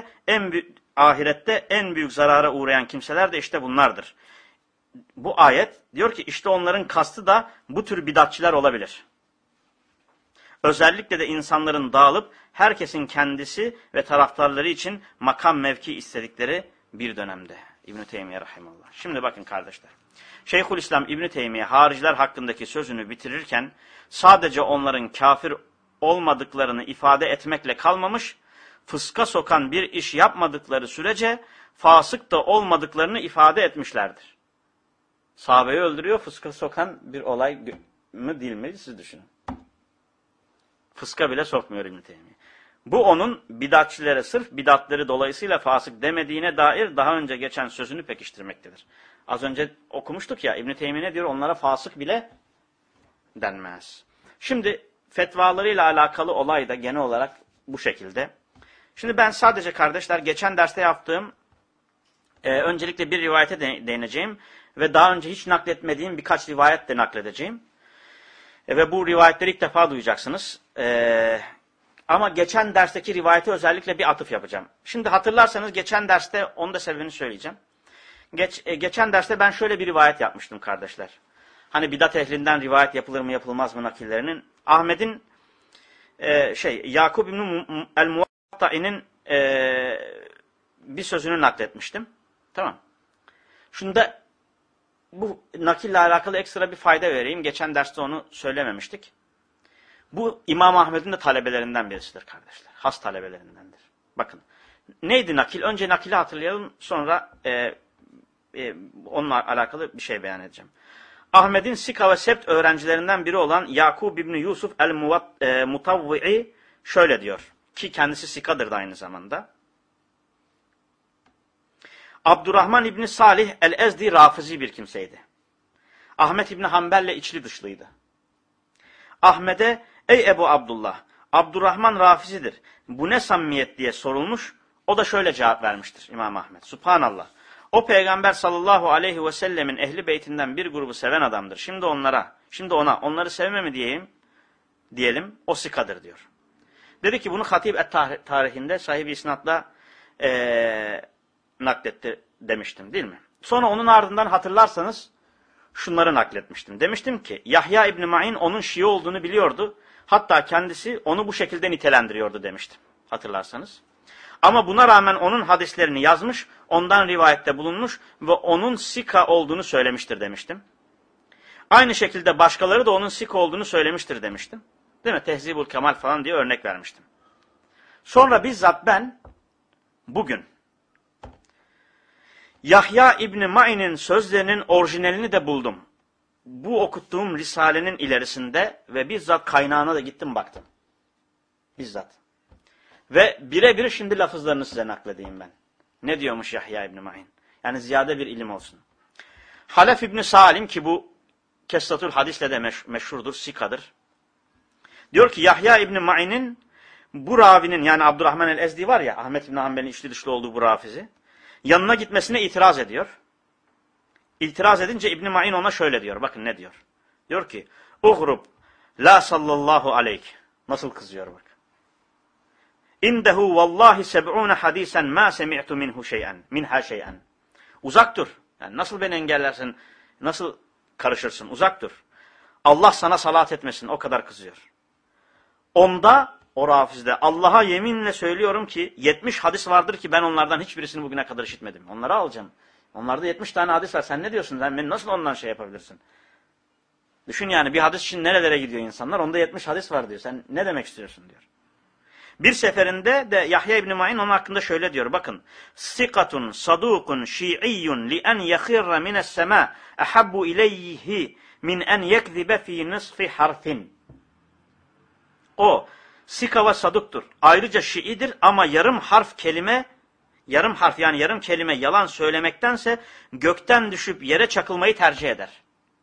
ahirette en büyük zarara uğrayan kimseler de işte bunlardır. Bu ayet diyor ki işte onların kastı da bu tür bidatçiler olabilir. Özellikle de insanların dağılıp herkesin kendisi ve taraftarları için makam mevki istedikleri bir dönemde. İbn-i Teymiye rahimallah. Şimdi bakın kardeşler. Şeyhülislam İbn-i Teymiye hariciler hakkındaki sözünü bitirirken sadece onların kafir olmadıklarını ifade etmekle kalmamış, fıska sokan bir iş yapmadıkları sürece fasık da olmadıklarını ifade etmişlerdir. Sahabeyi öldürüyor, fıska sokan bir olay mı değil mi? Siz düşünün. Fıska bile sokmuyor İbn-i Teymiye. Bu onun bidatçilere sırf bidatları dolayısıyla fasık demediğine dair daha önce geçen sözünü pekiştirmektedir. Az önce okumuştuk ya İbn-i Teymiye ne diyor? Onlara fasık bile denmez. Şimdi fetvalarıyla alakalı olay da genel olarak bu şekilde. Şimdi ben sadece kardeşler geçen derste yaptığım öncelikle bir rivayete değineceğim ve daha önce hiç nakletmediğim birkaç rivayet de nakledeceğim. Ve bu rivayetleri ilk defa duyacaksınız. Ama geçen dersteki rivayete özellikle bir atıf yapacağım. Şimdi hatırlarsanız geçen derste onun da sebebini söyleyeceğim. Geçen derste ben şöyle bir rivayet yapmıştım kardeşler. Hani bidat ehlinden rivayet yapılır mı yapılmaz mı nakillerinin. Ahmet'in Yakub İbn-i el-Muvatta'inin bir sözünü nakletmiştim. Tamam. Şunda bu nakille alakalı ekstra bir fayda vereyim. Geçen derste onu söylememiştik. Bu İmam Ahmed'in de talebelerinden birisidir kardeşler. Has talebelerindendir. Bakın. Neydi nakil? Önce nakili hatırlayalım. Sonra onunla alakalı bir şey beyan edeceğim. Ahmed'in Sika ve Sebt öğrencilerinden biri olan Yakub İbni Yusuf el-Mutavvi'i şöyle diyor. Ki kendisi Sika'dır da aynı zamanda. Abdurrahman İbni Salih el-Ezdi Rafizi bir kimseydi. Ahmet İbni Hanbel'le içli dışlıydı. Ahmet'e ey Ebu Abdullah, Abdurrahman Rafizidir. Bu ne samimiyet diye sorulmuş. O da şöyle cevap vermiştir İmam Ahmet. Subhanallah. O peygamber sallallahu aleyhi ve sellemin ehli beytinden bir grubu seven adamdır. Şimdi ona onları sevme mi diyelim o Sika'dır diyor. Dedi ki bunu Hatib tarihinde sahibi isnatla nakletti demiştim değil mi? Sonra onun ardından hatırlarsanız şunları nakletmiştim. Demiştim ki Yahya İbni Ma'in onun Şii olduğunu biliyordu. Hatta kendisi onu bu şekilde nitelendiriyordu demiştim. Hatırlarsanız. Ama buna rağmen onun hadislerini yazmış, ondan rivayette bulunmuş ve onun Sika olduğunu söylemiştir demiştim. Aynı şekilde başkaları da onun sik olduğunu söylemiştir demiştim. Değil mi? Tehzibul Kemal falan diye örnek vermiştim. Sonra bizzat ben bugün Yahya İbni Ma'in'in sözlerinin orijinalini de buldum. Bu okuttuğum risalenin ilerisinde ve bizzat kaynağına da gittim baktım. Bizzat. Ve birebir şimdi lafızlarını size nakledeyim ben. Ne diyormuş Yahya İbni Ma'in? Yani ziyade bir ilim olsun. Halef İbni Salim ki bu Kesratül Hadis'le de meşhurdur, sikadır. Diyor ki Yahya İbni Ma'in'in bu ravinin yani Abdurrahman el-Ezdi var ya Ahmet İbni Hanbel'in içli dışlı olduğu bu rafizi yanına gitmesine itiraz ediyor. İtiraz edince İbn Ma'in ona şöyle diyor. Bakın ne diyor. Diyor ki "Uğrub la sallallahu aleyk." Nasıl kızıyor bak. "İndehu vallahi 70 hadisen ma semi'tu minha şey'en." Uzak dur. Yani nasıl beni engellersin? Nasıl karışırsın? Uzak dur. Allah sana salat etmesin. O kadar kızıyor. Onda o rafizde Allah'a yeminle söylüyorum ki 70 hadis vardır ki ben onlardan hiçbirisini bugüne kadar işitmedim. Onları alacağım. Onlarda 70 tane hadis var. Sen ne diyorsun? Sen beni nasıl ondan şey yapabilirsin? Düşün yani bir hadis için nerelere gidiyor insanlar? Onda 70 hadis var diyor. Sen ne demek istiyorsun diyor. Bir seferinde de Yahya İbni Ma'in onun hakkında şöyle diyor. Bakın. Sikatun sadukun şi'iyyun li en yahirra mines sema ahabbu ileyhi min en yekzibe fi nisfi harfin. O sika ve saduktur. Ayrıca Şiidir ama yarım harf yani yarım kelime yalan söylemektense gökten düşüp yere çakılmayı tercih eder.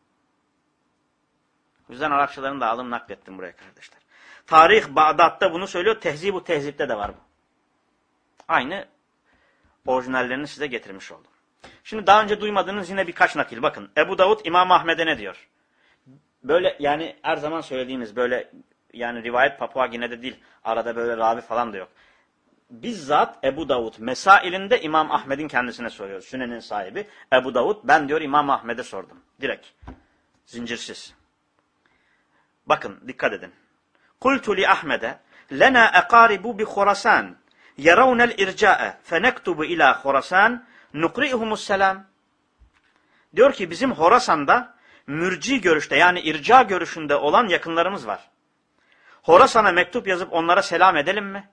O yüzden Arapçalarını da alım naklettim buraya kardeşler. Tarih Bağdat'ta bunu söylüyor. Tehzib-u Tehzib'de de var bu. Aynı orijinallerini size getirmiş oldum. Şimdi daha önce duymadığınız yine birkaç nakil. Bakın Ebu Davud İmam Ahmed'e ne diyor? Böyle yani her zaman söylediğimiz böyle yani rivayet Papua Gine'de değil. Arada böyle ravi falan da yok. Bizzat Ebu Davud mesailinde İmam Ahmed'in kendisine soruyor. Sünnenin sahibi Ebu Davud ben diyor İmam Ahmed'e sordum. Direkt. Zincirsiz. Bakın dikkat edin. Kultu li Ahmed'e lena aqaribu bi Khurasan yarawna al-irca'a fenektubu ila Khurasan nuqri'uhumus selam. Diyor ki bizim Horasan'da mürci görüşte yani irca görüşünde olan yakınlarımız var. Horasan'a mektup yazıp onlara selam edelim mi?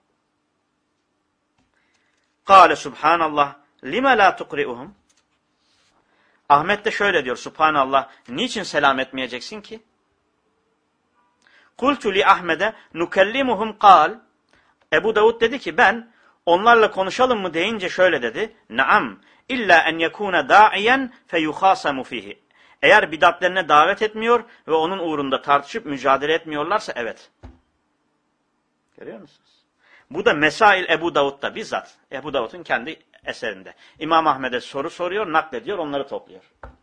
Kâle subhanallah lime la tukri'uhum. Ahmet de şöyle diyor subhanallah niçin selam etmeyeceksin ki? Kultu li Ahmed'e nukellimuhum kal. Ebu Davud dedi ki ben onlarla konuşalım mı deyince şöyle dedi. Naam illa en yekuna da'iyen feyuhasamu fihi. Eğer bidatlerine davet etmiyor ve onun uğrunda tartışıp mücadele etmiyorlarsa evet. Görüyor musunuz? Bu da Mesail Ebu Davud'da bizzat. Ebu Davud'un kendi eserinde. İmam Ahmed'e soru soruyor, naklediyor, onları topluyor.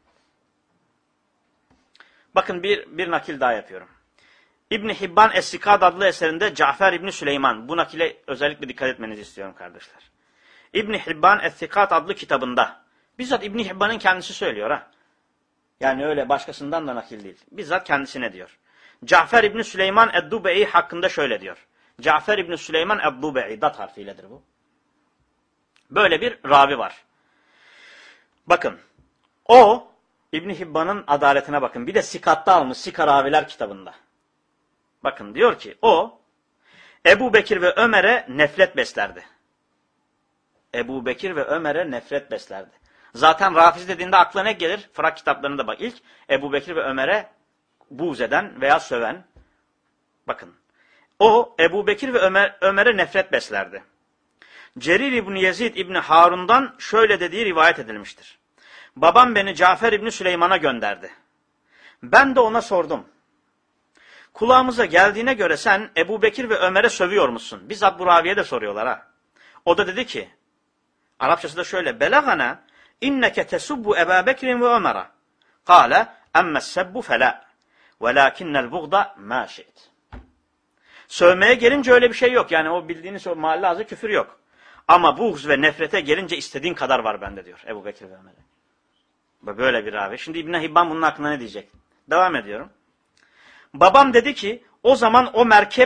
Bakın bir nakil daha yapıyorum. İbn-i Hibban Es-Sikad adlı eserinde Cafer İbni Süleyman. Bu nakile özellikle dikkat etmenizi istiyorum kardeşler. İbn-i Hibban Es-Sikad adlı kitabında. Bizzat İbn-i Hibban'ın kendisi söylüyor ha. Yani öyle başkasından da nakil değil. Bizzat kendisine diyor. Cafer İbni Süleyman Ed-Dube'i hakkında şöyle diyor. Cafer İbni Süleyman Ed-Dube'i. Dat harfiyledir bu. Böyle bir ravi var. Bakın. O İbn-i Hibban'ın adaletine bakın. Bir de Sikat'ta almış. Sika Raviler kitabında. Bakın diyor ki o Ebu Bekir ve Ömer'e nefret beslerdi. Ebu Bekir ve Ömer'e nefret beslerdi. Zaten Rafiz dediğinde aklına ne gelir? Fırak kitaplarında bak ilk Ebu Bekir ve Ömer'e buğz eden veya söven. Bakın o Ebu Bekir ve Ömer'e nefret beslerdi. Cerir İbni Yezid İbni Harun'dan şöyle dediği rivayet edilmiştir. Babam beni Cafer İbni Süleyman'a gönderdi. Ben de ona sordum. Kulağımıza geldiğine göre sen Ebu Bekir ve Ömer'e sövüyor musun? Bizzat bu raviye de soruyorlar ha. O da dedi ki, Arapçası da şöyle, Belagana inneke tesubbu Ebu Bekir'in ve Ömer'e. Kale emmessebbu felâ. Velâkinnel buğda mâ şe'it. Sövmeye gelince öyle bir şey yok. Yani o bildiğiniz o mahalle ağzı küfür yok. Ama buğz ve nefrete gelince istediğin kadar var bende diyor Ebu Bekir ve Ömer'e. Böyle bir ravi. Şimdi İbn Hibban bunun hakkında ne diyecek? Devam ediyorum. Babam dedi ki o zaman o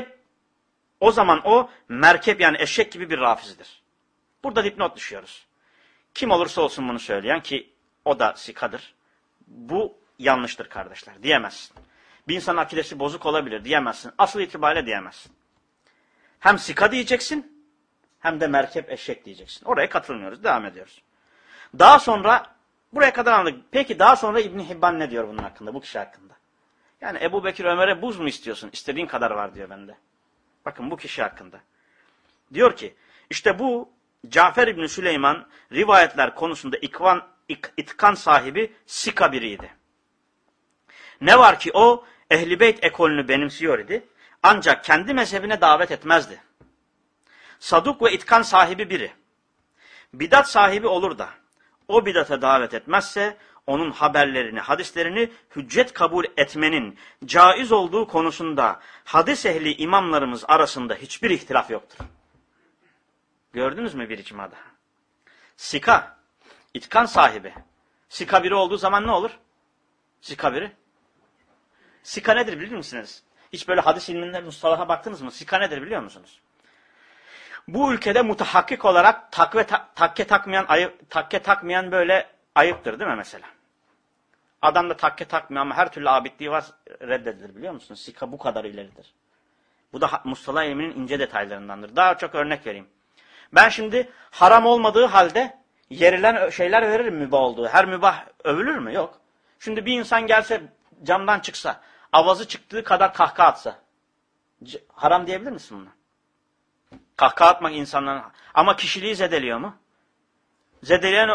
merkep yani eşek gibi bir rafizdir. Burada dipnot düşüyoruz. Kim olursa olsun bunu söyleyen ki o da sikadır. Bu yanlıştır kardeşler diyemezsin. Bir insanın akidesi bozuk olabilir diyemezsin. Asıl itibariyle diyemezsin. Hem sika diyeceksin hem de merkep eşek diyeceksin. Oraya katılmıyoruz. Devam ediyoruz. Daha sonra buraya kadar anladık. Peki daha sonra İbn Hibban ne diyor bunun hakkında, bu kişi hakkında? Yani Ebu Bekir Ömer'e buz mu istiyorsun? İstediğin kadar var diyor bende. Bakın bu kişi hakkında. Diyor ki işte bu Cafer İbni Süleyman rivayetler konusunda itkan sahibi sika biriydi. Ne var ki o Ehl-i Beyt ekolünü benimsiyor idi. Ancak kendi mezhebine davet etmezdi. Saduk ve itkan sahibi biri. Bidat sahibi olur da o bidata davet etmezse onun haberlerini, hadislerini hüccet kabul etmenin caiz olduğu konusunda hadis ehli imamlarımız arasında hiçbir ihtilaf yoktur. Gördünüz mü bir icmada? Sika, itkan sahibi. Sika biri olduğu zaman ne olur? Sika biri. Sika nedir bilir misiniz? Hiç böyle hadis ilminde mustalaha baktınız mı? Sika nedir biliyor musunuz? Bu ülkede mutahakkik olarak takke takmayan böyle ayıptır değil mi mesela? Adam da takke takmıyor ama her türlü abidliği var, reddedilir biliyor musunuz? Sika bu kadar ileridir. Bu da mustalah ilminin ince detaylarındandır. Daha çok örnek vereyim. Ben şimdi haram olmadığı halde yerilen şeyler veririm mübah olduğu. Her mübah övülür mü? Yok. Şimdi bir insan gelse camdan çıksa, avazı çıktığı kadar kahkaha atsa. Haram diyebilir misin buna? Kahkaha atmak insanların... Ama kişiliği zedeliyor mu? Zedeleyen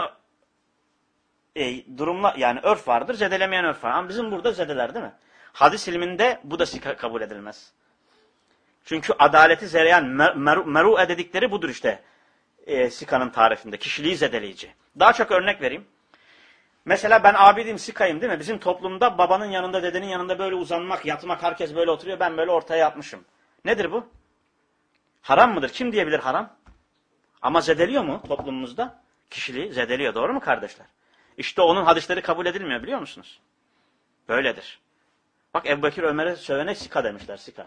durumla yani örf vardır, zedelemeyen örf var. Ama bizim burada zedeler değil mi? Hadis ilminde bu da kabul edilmez. Çünkü adaleti zereyan, meru'e dedikleri budur işte. Sikanın tarifinde. Kişiliği zedeleyici. Daha çok örnek vereyim. Mesela ben abidim, sikayım değil mi? Bizim toplumda babanın yanında, dedenin yanında böyle uzanmak, yatmak, herkes böyle oturuyor. Ben böyle ortaya yatmışım. Nedir bu? Haram mıdır? Kim diyebilir haram? Ama zedeliyor mu toplumumuzda? Kişiliği zedeliyor. Doğru mu kardeşler? İşte onun hadisleri kabul edilmiyor biliyor musunuz? Böyledir. Bak Ebu Bekir Ömer'e sövene sika demişler. Sika.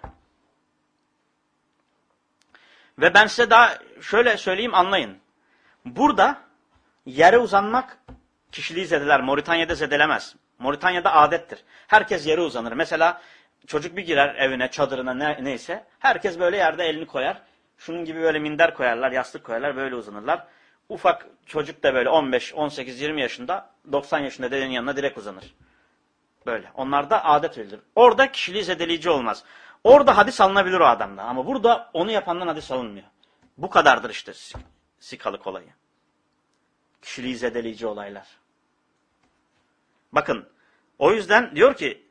Ve ben size daha şöyle söyleyeyim anlayın. Burada yere uzanmak kişiliği zedeler. Moritanya'da zedelemez. Moritanya'da adettir. Herkes yere uzanır. Mesela çocuk bir girer evine, çadırına neyse. Herkes böyle yerde elini koyar. Şunun gibi böyle minder koyarlar, yastık koyarlar, böyle uzanırlar. Ufak çocuk da böyle 15, 18, 20 yaşında, 90 yaşında dedenin yanına direkt uzanır. Böyle. Onlarda adet öyledir. Orada kişiliği zedeleyici olmaz. Orada hadis alınabilir o adamdan. Ama burada onu yapandan hadis alınmıyor. Bu kadardır işte sikalık olayı. Kişiliği zedeleyici olaylar. Bakın. O yüzden diyor ki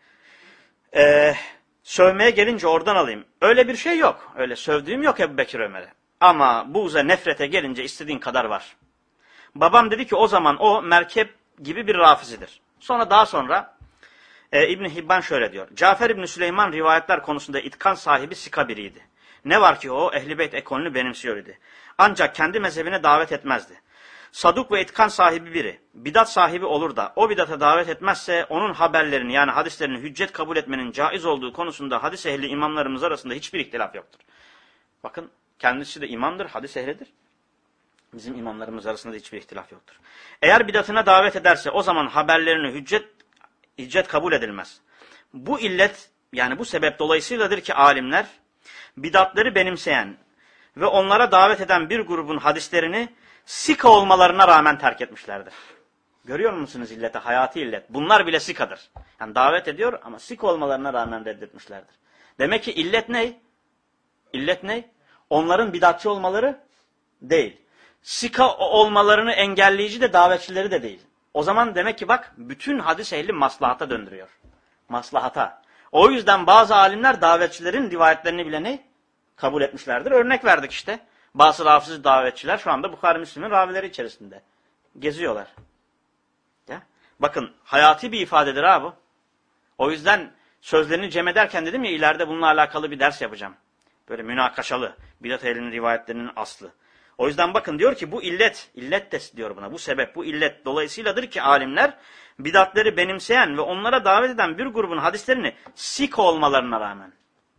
sövmeye gelince oradan alayım. Öyle bir şey yok. Öyle sövdüğüm yok Ebu Bekir Ömer'e. Ama buğza, nefrete gelince istediğin kadar var. Babam dedi ki o zaman o merkep gibi bir rafizidir. Daha sonra İbn Hibban şöyle diyor. Cafer İbni Süleyman rivayetler konusunda itkan sahibi sika biriydi. Ne var ki o Ehl-i Beyt ekolünü benimsiyor idi. Ancak kendi mezhebine davet etmezdi. Saduk ve itkan sahibi biri. Bidat sahibi olur da o bidata davet etmezse onun haberlerini yani hadislerini hüccet kabul etmenin caiz olduğu konusunda hadis ehli imamlarımız arasında hiçbir ihtilaf yoktur. Bakın kendisi de imamdır, hadis ehlidir. Bizim imamlarımız arasında da hiçbir ihtilaf yoktur. Eğer bidatına davet ederse o zaman haberlerini hüccet kabul edilmez. Bu illet yani bu sebep dolayısıyladır ki alimler bidatları benimseyen ve onlara davet eden bir grubun hadislerini sika olmalarına rağmen terk etmişlerdir. Görüyor musunuz illete? Hayati illet. Bunlar bile sikadır. Yani davet ediyor ama sika olmalarına rağmen reddetmişlerdir. Demek ki illet ne? İllet ne? Onların bidatçı olmaları değil. Sika olmalarını engelleyici de davetçileri de değil. O zaman demek ki bak bütün hadis ehli maslahata döndürüyor. Maslahata. O yüzden bazı alimler davetçilerin rivayetlerini bile ne? Kabul etmişlerdir. Örnek verdik işte. Bazı rafiz davetçiler şu anda Bukhari Müslim'in ravileri içerisinde. Geziyorlar. Ya? Bakın hayati bir ifadedir ha bu. O yüzden sözlerini cem ederken dedim ya ileride bununla alakalı bir ders yapacağım. Böyle münakaşalı. Bidat ehlinin rivayetlerinin aslı. O yüzden bakın diyor ki bu illet de diyor buna. Bu sebep, bu illet dolayısıyladır ki alimler bidatleri benimseyen ve onlara davet eden bir grubun hadislerini sika olmalarına rağmen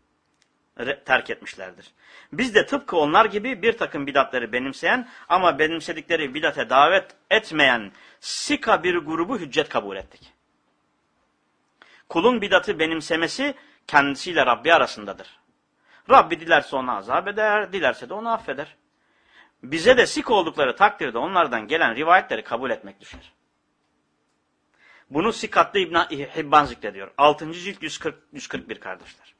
terk etmişlerdir. Biz de tıpkı onlar gibi bir takım bidatları benimseyen ama benimsedikleri bidate davet etmeyen sika bir grubu hüccet kabul ettik. kulun bidatı benimsemesi kendisiyle Rabbi arasındadır. Rabbi dilerse onu azap eder, dilerse de onu affeder. Bize de sik oldukları takdirde onlardan gelen rivayetleri kabul etmek düşer. Bunu Sikat'ta İbn-i Hibban zikrediyor. 6. cilt 141 kardeşler.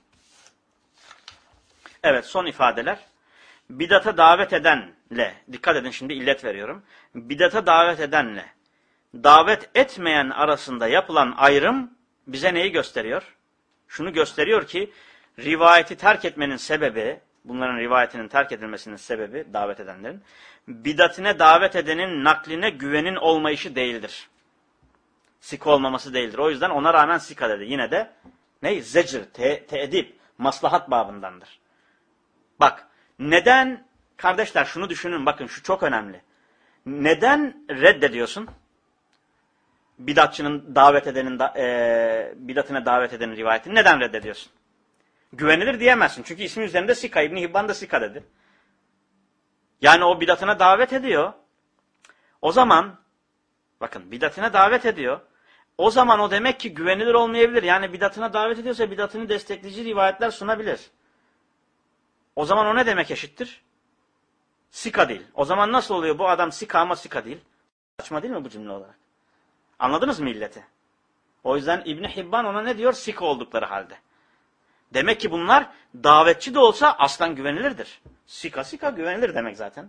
Evet, son ifadeler. Bidata davet edenle, dikkat edin şimdi illet veriyorum. Bidata davet edenle, davet etmeyen arasında yapılan ayrım bize neyi gösteriyor? Şunu gösteriyor ki, rivayeti terk etmenin sebebi, bunların rivayetinin terk edilmesinin sebebi, davet edenlerin, bidatine davet edenin nakline güvenin olmayışı değildir. Sika olmaması değildir. O yüzden ona rağmen sika dedi. Yine de ne? Zecr, teedip, maslahat babındandır. Bak, neden, kardeşler şunu düşünün, bakın şu çok önemli. Neden reddediyorsun? Bidatçının davet edenin, bidatine davet edenin rivayetini neden reddediyorsun? Güvenilir diyemezsin. Çünkü ismi üzerinde sika, İbn-i Hibban da sika dedi. Yani o bidatına davet ediyor. O zaman, bakın bidatine davet ediyor. O zaman o demek ki güvenilir olmayabilir. Yani bidatına davet ediyorsa bidatını destekleyici rivayetler sunabilir. O zaman o ne demek eşittir? Sika değil. O zaman nasıl oluyor? Bu adam sika ama sika değil. Saçma değil mi bu cümle olarak? Anladınız mı illeti? O yüzden İbn Hibban ona ne diyor? Sika oldukları halde. Demek ki bunlar davetçi de olsa aslan güvenilirdir. Sika güvenilir demek zaten.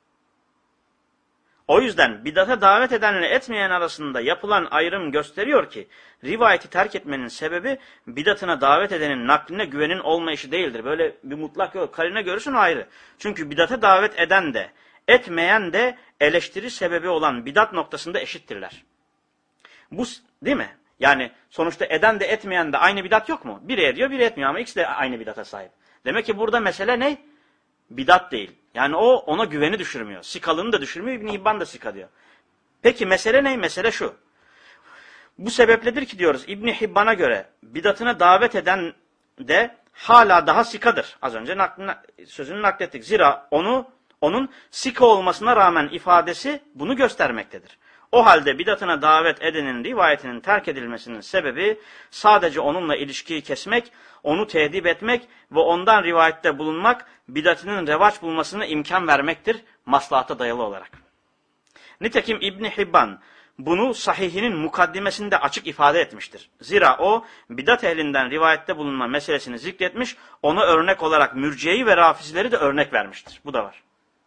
O yüzden bidata davet edenle etmeyen arasında yapılan ayrım gösteriyor ki rivayeti terk etmenin sebebi bidatına davet edenin nakline güvenin olmayışı değildir. Böyle bir mutlak yok. Karine görürsün ayrı. Çünkü bidata davet eden de etmeyen de eleştiri sebebi olan bidat noktasında eşittirler. Bu değil mi? Yani sonuçta eden de etmeyen de aynı bidat yok mu? Biri ediyor, biri etmiyor ama ikisi de aynı bidata sahip. Demek ki burada mesele ne? Bidat değil. Yani o ona güveni düşürmüyor. Sikalığını da düşürmüyor. İbn Hibban da sika diyor. Peki mesele ne? Mesele şu. Bu sebepledir ki diyoruz İbn Hibban'a göre bidatına davet eden de hala daha sikadır. Az önce sözünü naklettik. Zira onun sika olmasına rağmen ifadesi bunu göstermektedir. O halde bidatına davet edenin rivayetinin terk edilmesinin sebebi sadece onunla ilişkiyi kesmek, onu tehdit etmek ve ondan rivayette bulunmak, bidatının revaç bulmasına imkan vermektir maslahata dayalı olarak. Nitekim İbn Hibban bunu sahihinin mukaddimesinde açık ifade etmiştir. Zira o bidat ehlinden rivayette bulunma meselesini zikretmiş, ona örnek olarak mürciyeyi ve rafizileri de örnek vermiştir. Bu da var.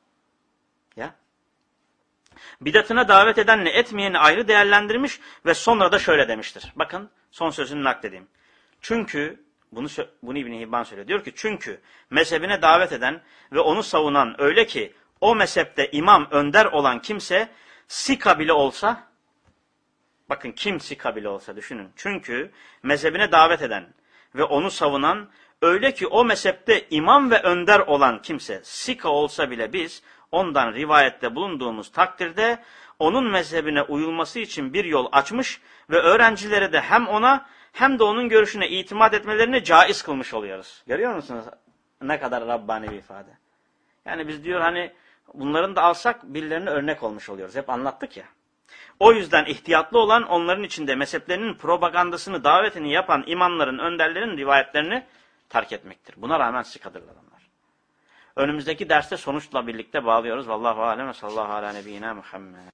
Ya. Bidatına davet edenle etmeyeni ayrı değerlendirmiş ve sonra da şöyle demiştir. Bakın son sözünü nakledeyim. Çünkü bunu İbn Hibban söylüyor. Diyor ki çünkü mezhebine davet eden ve onu savunan öyle ki o mezhepte imam önder olan kimse sika bile olsa, bakın kim sika bile olsa düşünün. Çünkü mezhebine davet eden ve onu savunan öyle ki o mezhepte imam ve önder olan kimse sika olsa bile biz ondan rivayette bulunduğumuz takdirde onun mezhebine uyulması için bir yol açmış ve öğrencilere de hem ona hem de onun görüşüne itimat etmelerini caiz kılmış oluyoruz. Görüyor musunuz? Ne kadar Rabbani bir ifade. Yani biz diyor hani bunların da alsak birilerine örnek olmuş oluyoruz. Hep anlattık ya. O yüzden ihtiyatlı olan onların içinde mezheplerinin propagandasını, davetini yapan imamların, önderlerin rivayetlerini terk etmektir. Buna rağmen sikadırlar onlar. Önümüzdeki derste sonuçla birlikte bağlıyoruz. Vallahu alem ve sallallahu ala nebiyyina Muhammed.